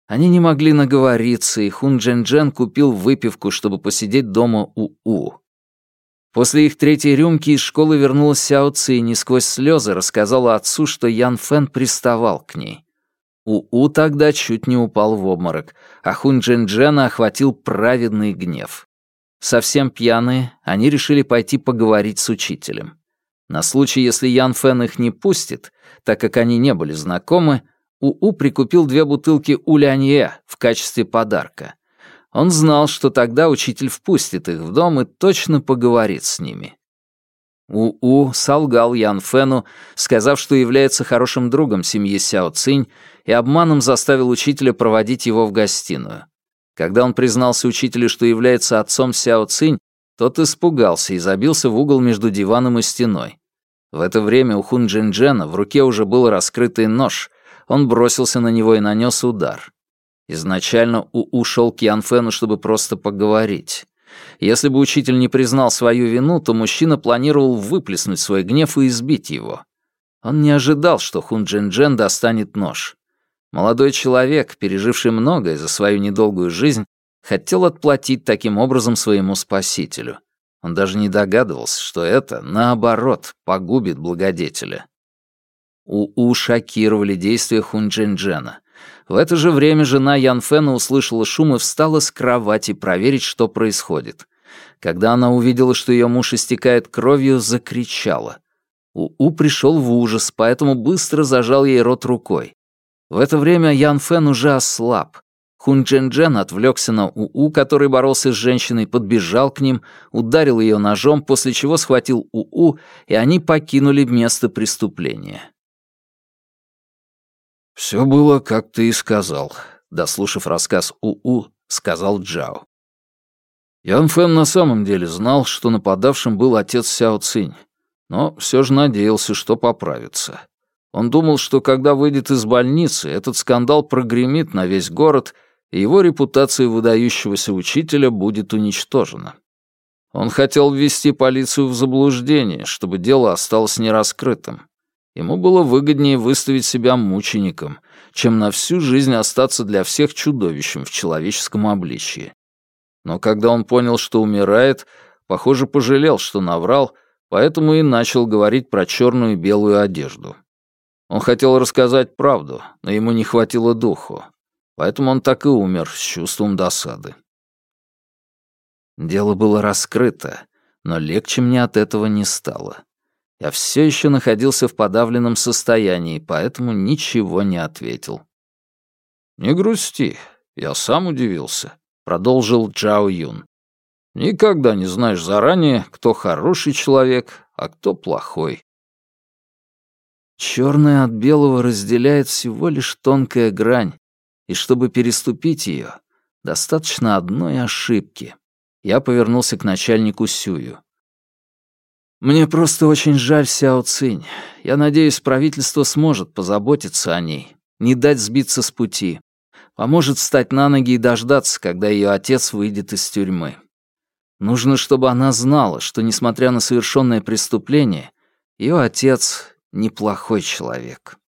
Они не могли наговориться, и Хун Джен-Джен купил выпивку, чтобы посидеть дома у У. После их третьей рюмки из школы вернулась Сяо Цинь и сквозь слезы рассказала отцу, что Ян Фэн приставал к ней. У-У тогда чуть не упал в обморок, а Хун Джен-Джена охватил праведный гнев. Совсем пьяные, они решили пойти поговорить с учителем. На случай, если Ян Фэн их не пустит, так как они не были знакомы, У-У прикупил две бутылки улянье в качестве подарка. Он знал, что тогда учитель впустит их в дом и точно поговорит с ними. У-У солгал Ян Фэну, сказав, что является хорошим другом семьи Сяо Цинь, и обманом заставил учителя проводить его в гостиную. Когда он признался учителю, что является отцом Сяо Цинь, тот испугался и забился в угол между диваном и стеной. В это время у Хун Джен-Джена в руке уже был раскрытый нож. Он бросился на него и нанес удар. Изначально У-У шел к Ян Фэну, чтобы просто поговорить. Если бы учитель не признал свою вину, то мужчина планировал выплеснуть свой гнев и избить его. Он не ожидал, что Хун Джен-Джен достанет нож. Молодой человек, переживший многое за свою недолгую жизнь, хотел отплатить таким образом своему спасителю. Он даже не догадывался, что это, наоборот, погубит благодетеля. У-У шокировали действия Хун Джен-Джена. В это же время жена Ян Фэна услышала шум и встала с кровати проверить, что происходит. Когда она увидела, что ее муж истекает кровью, закричала. У-У пришел в ужас, поэтому быстро зажал ей рот рукой. В это время Ян Фэн уже ослаб. Хун Джен-Джен отвлекся на У-У, который боролся с женщиной, подбежал к ним, ударил ее ножом, после чего схватил У-У, и они покинули место преступления. «Все было, как ты и сказал», — дослушав рассказ У-У, сказал Джао. Ян Фэн на самом деле знал, что нападавшим был отец Сяо Цинь, но все же надеялся, что поправится. Он думал, что когда выйдет из больницы, этот скандал прогремит на весь город, и его репутация выдающегося учителя будет уничтожена. Он хотел ввести полицию в заблуждение, чтобы дело осталось нераскрытым. Ему было выгоднее выставить себя мучеником, чем на всю жизнь остаться для всех чудовищем в человеческом обличье. Но когда он понял, что умирает, похоже, пожалел, что наврал, поэтому и начал говорить про черную и белую одежду. Он хотел рассказать правду, но ему не хватило духу, поэтому он так и умер с чувством досады. Дело было раскрыто, но легче мне от этого не стало. Я все еще находился в подавленном состоянии, поэтому ничего не ответил. «Не грусти, я сам удивился», — продолжил Джао Юн. «Никогда не знаешь заранее, кто хороший человек, а кто плохой». Черное от белого разделяет всего лишь тонкая грань, и чтобы переступить ее, достаточно одной ошибки. Я повернулся к начальнику Сюю. «Мне просто очень жаль Сяо Цинь. Я надеюсь, правительство сможет позаботиться о ней, не дать сбиться с пути, поможет встать на ноги и дождаться, когда ее отец выйдет из тюрьмы. Нужно, чтобы она знала, что, несмотря на совершенное преступление, ее отец — неплохой человек».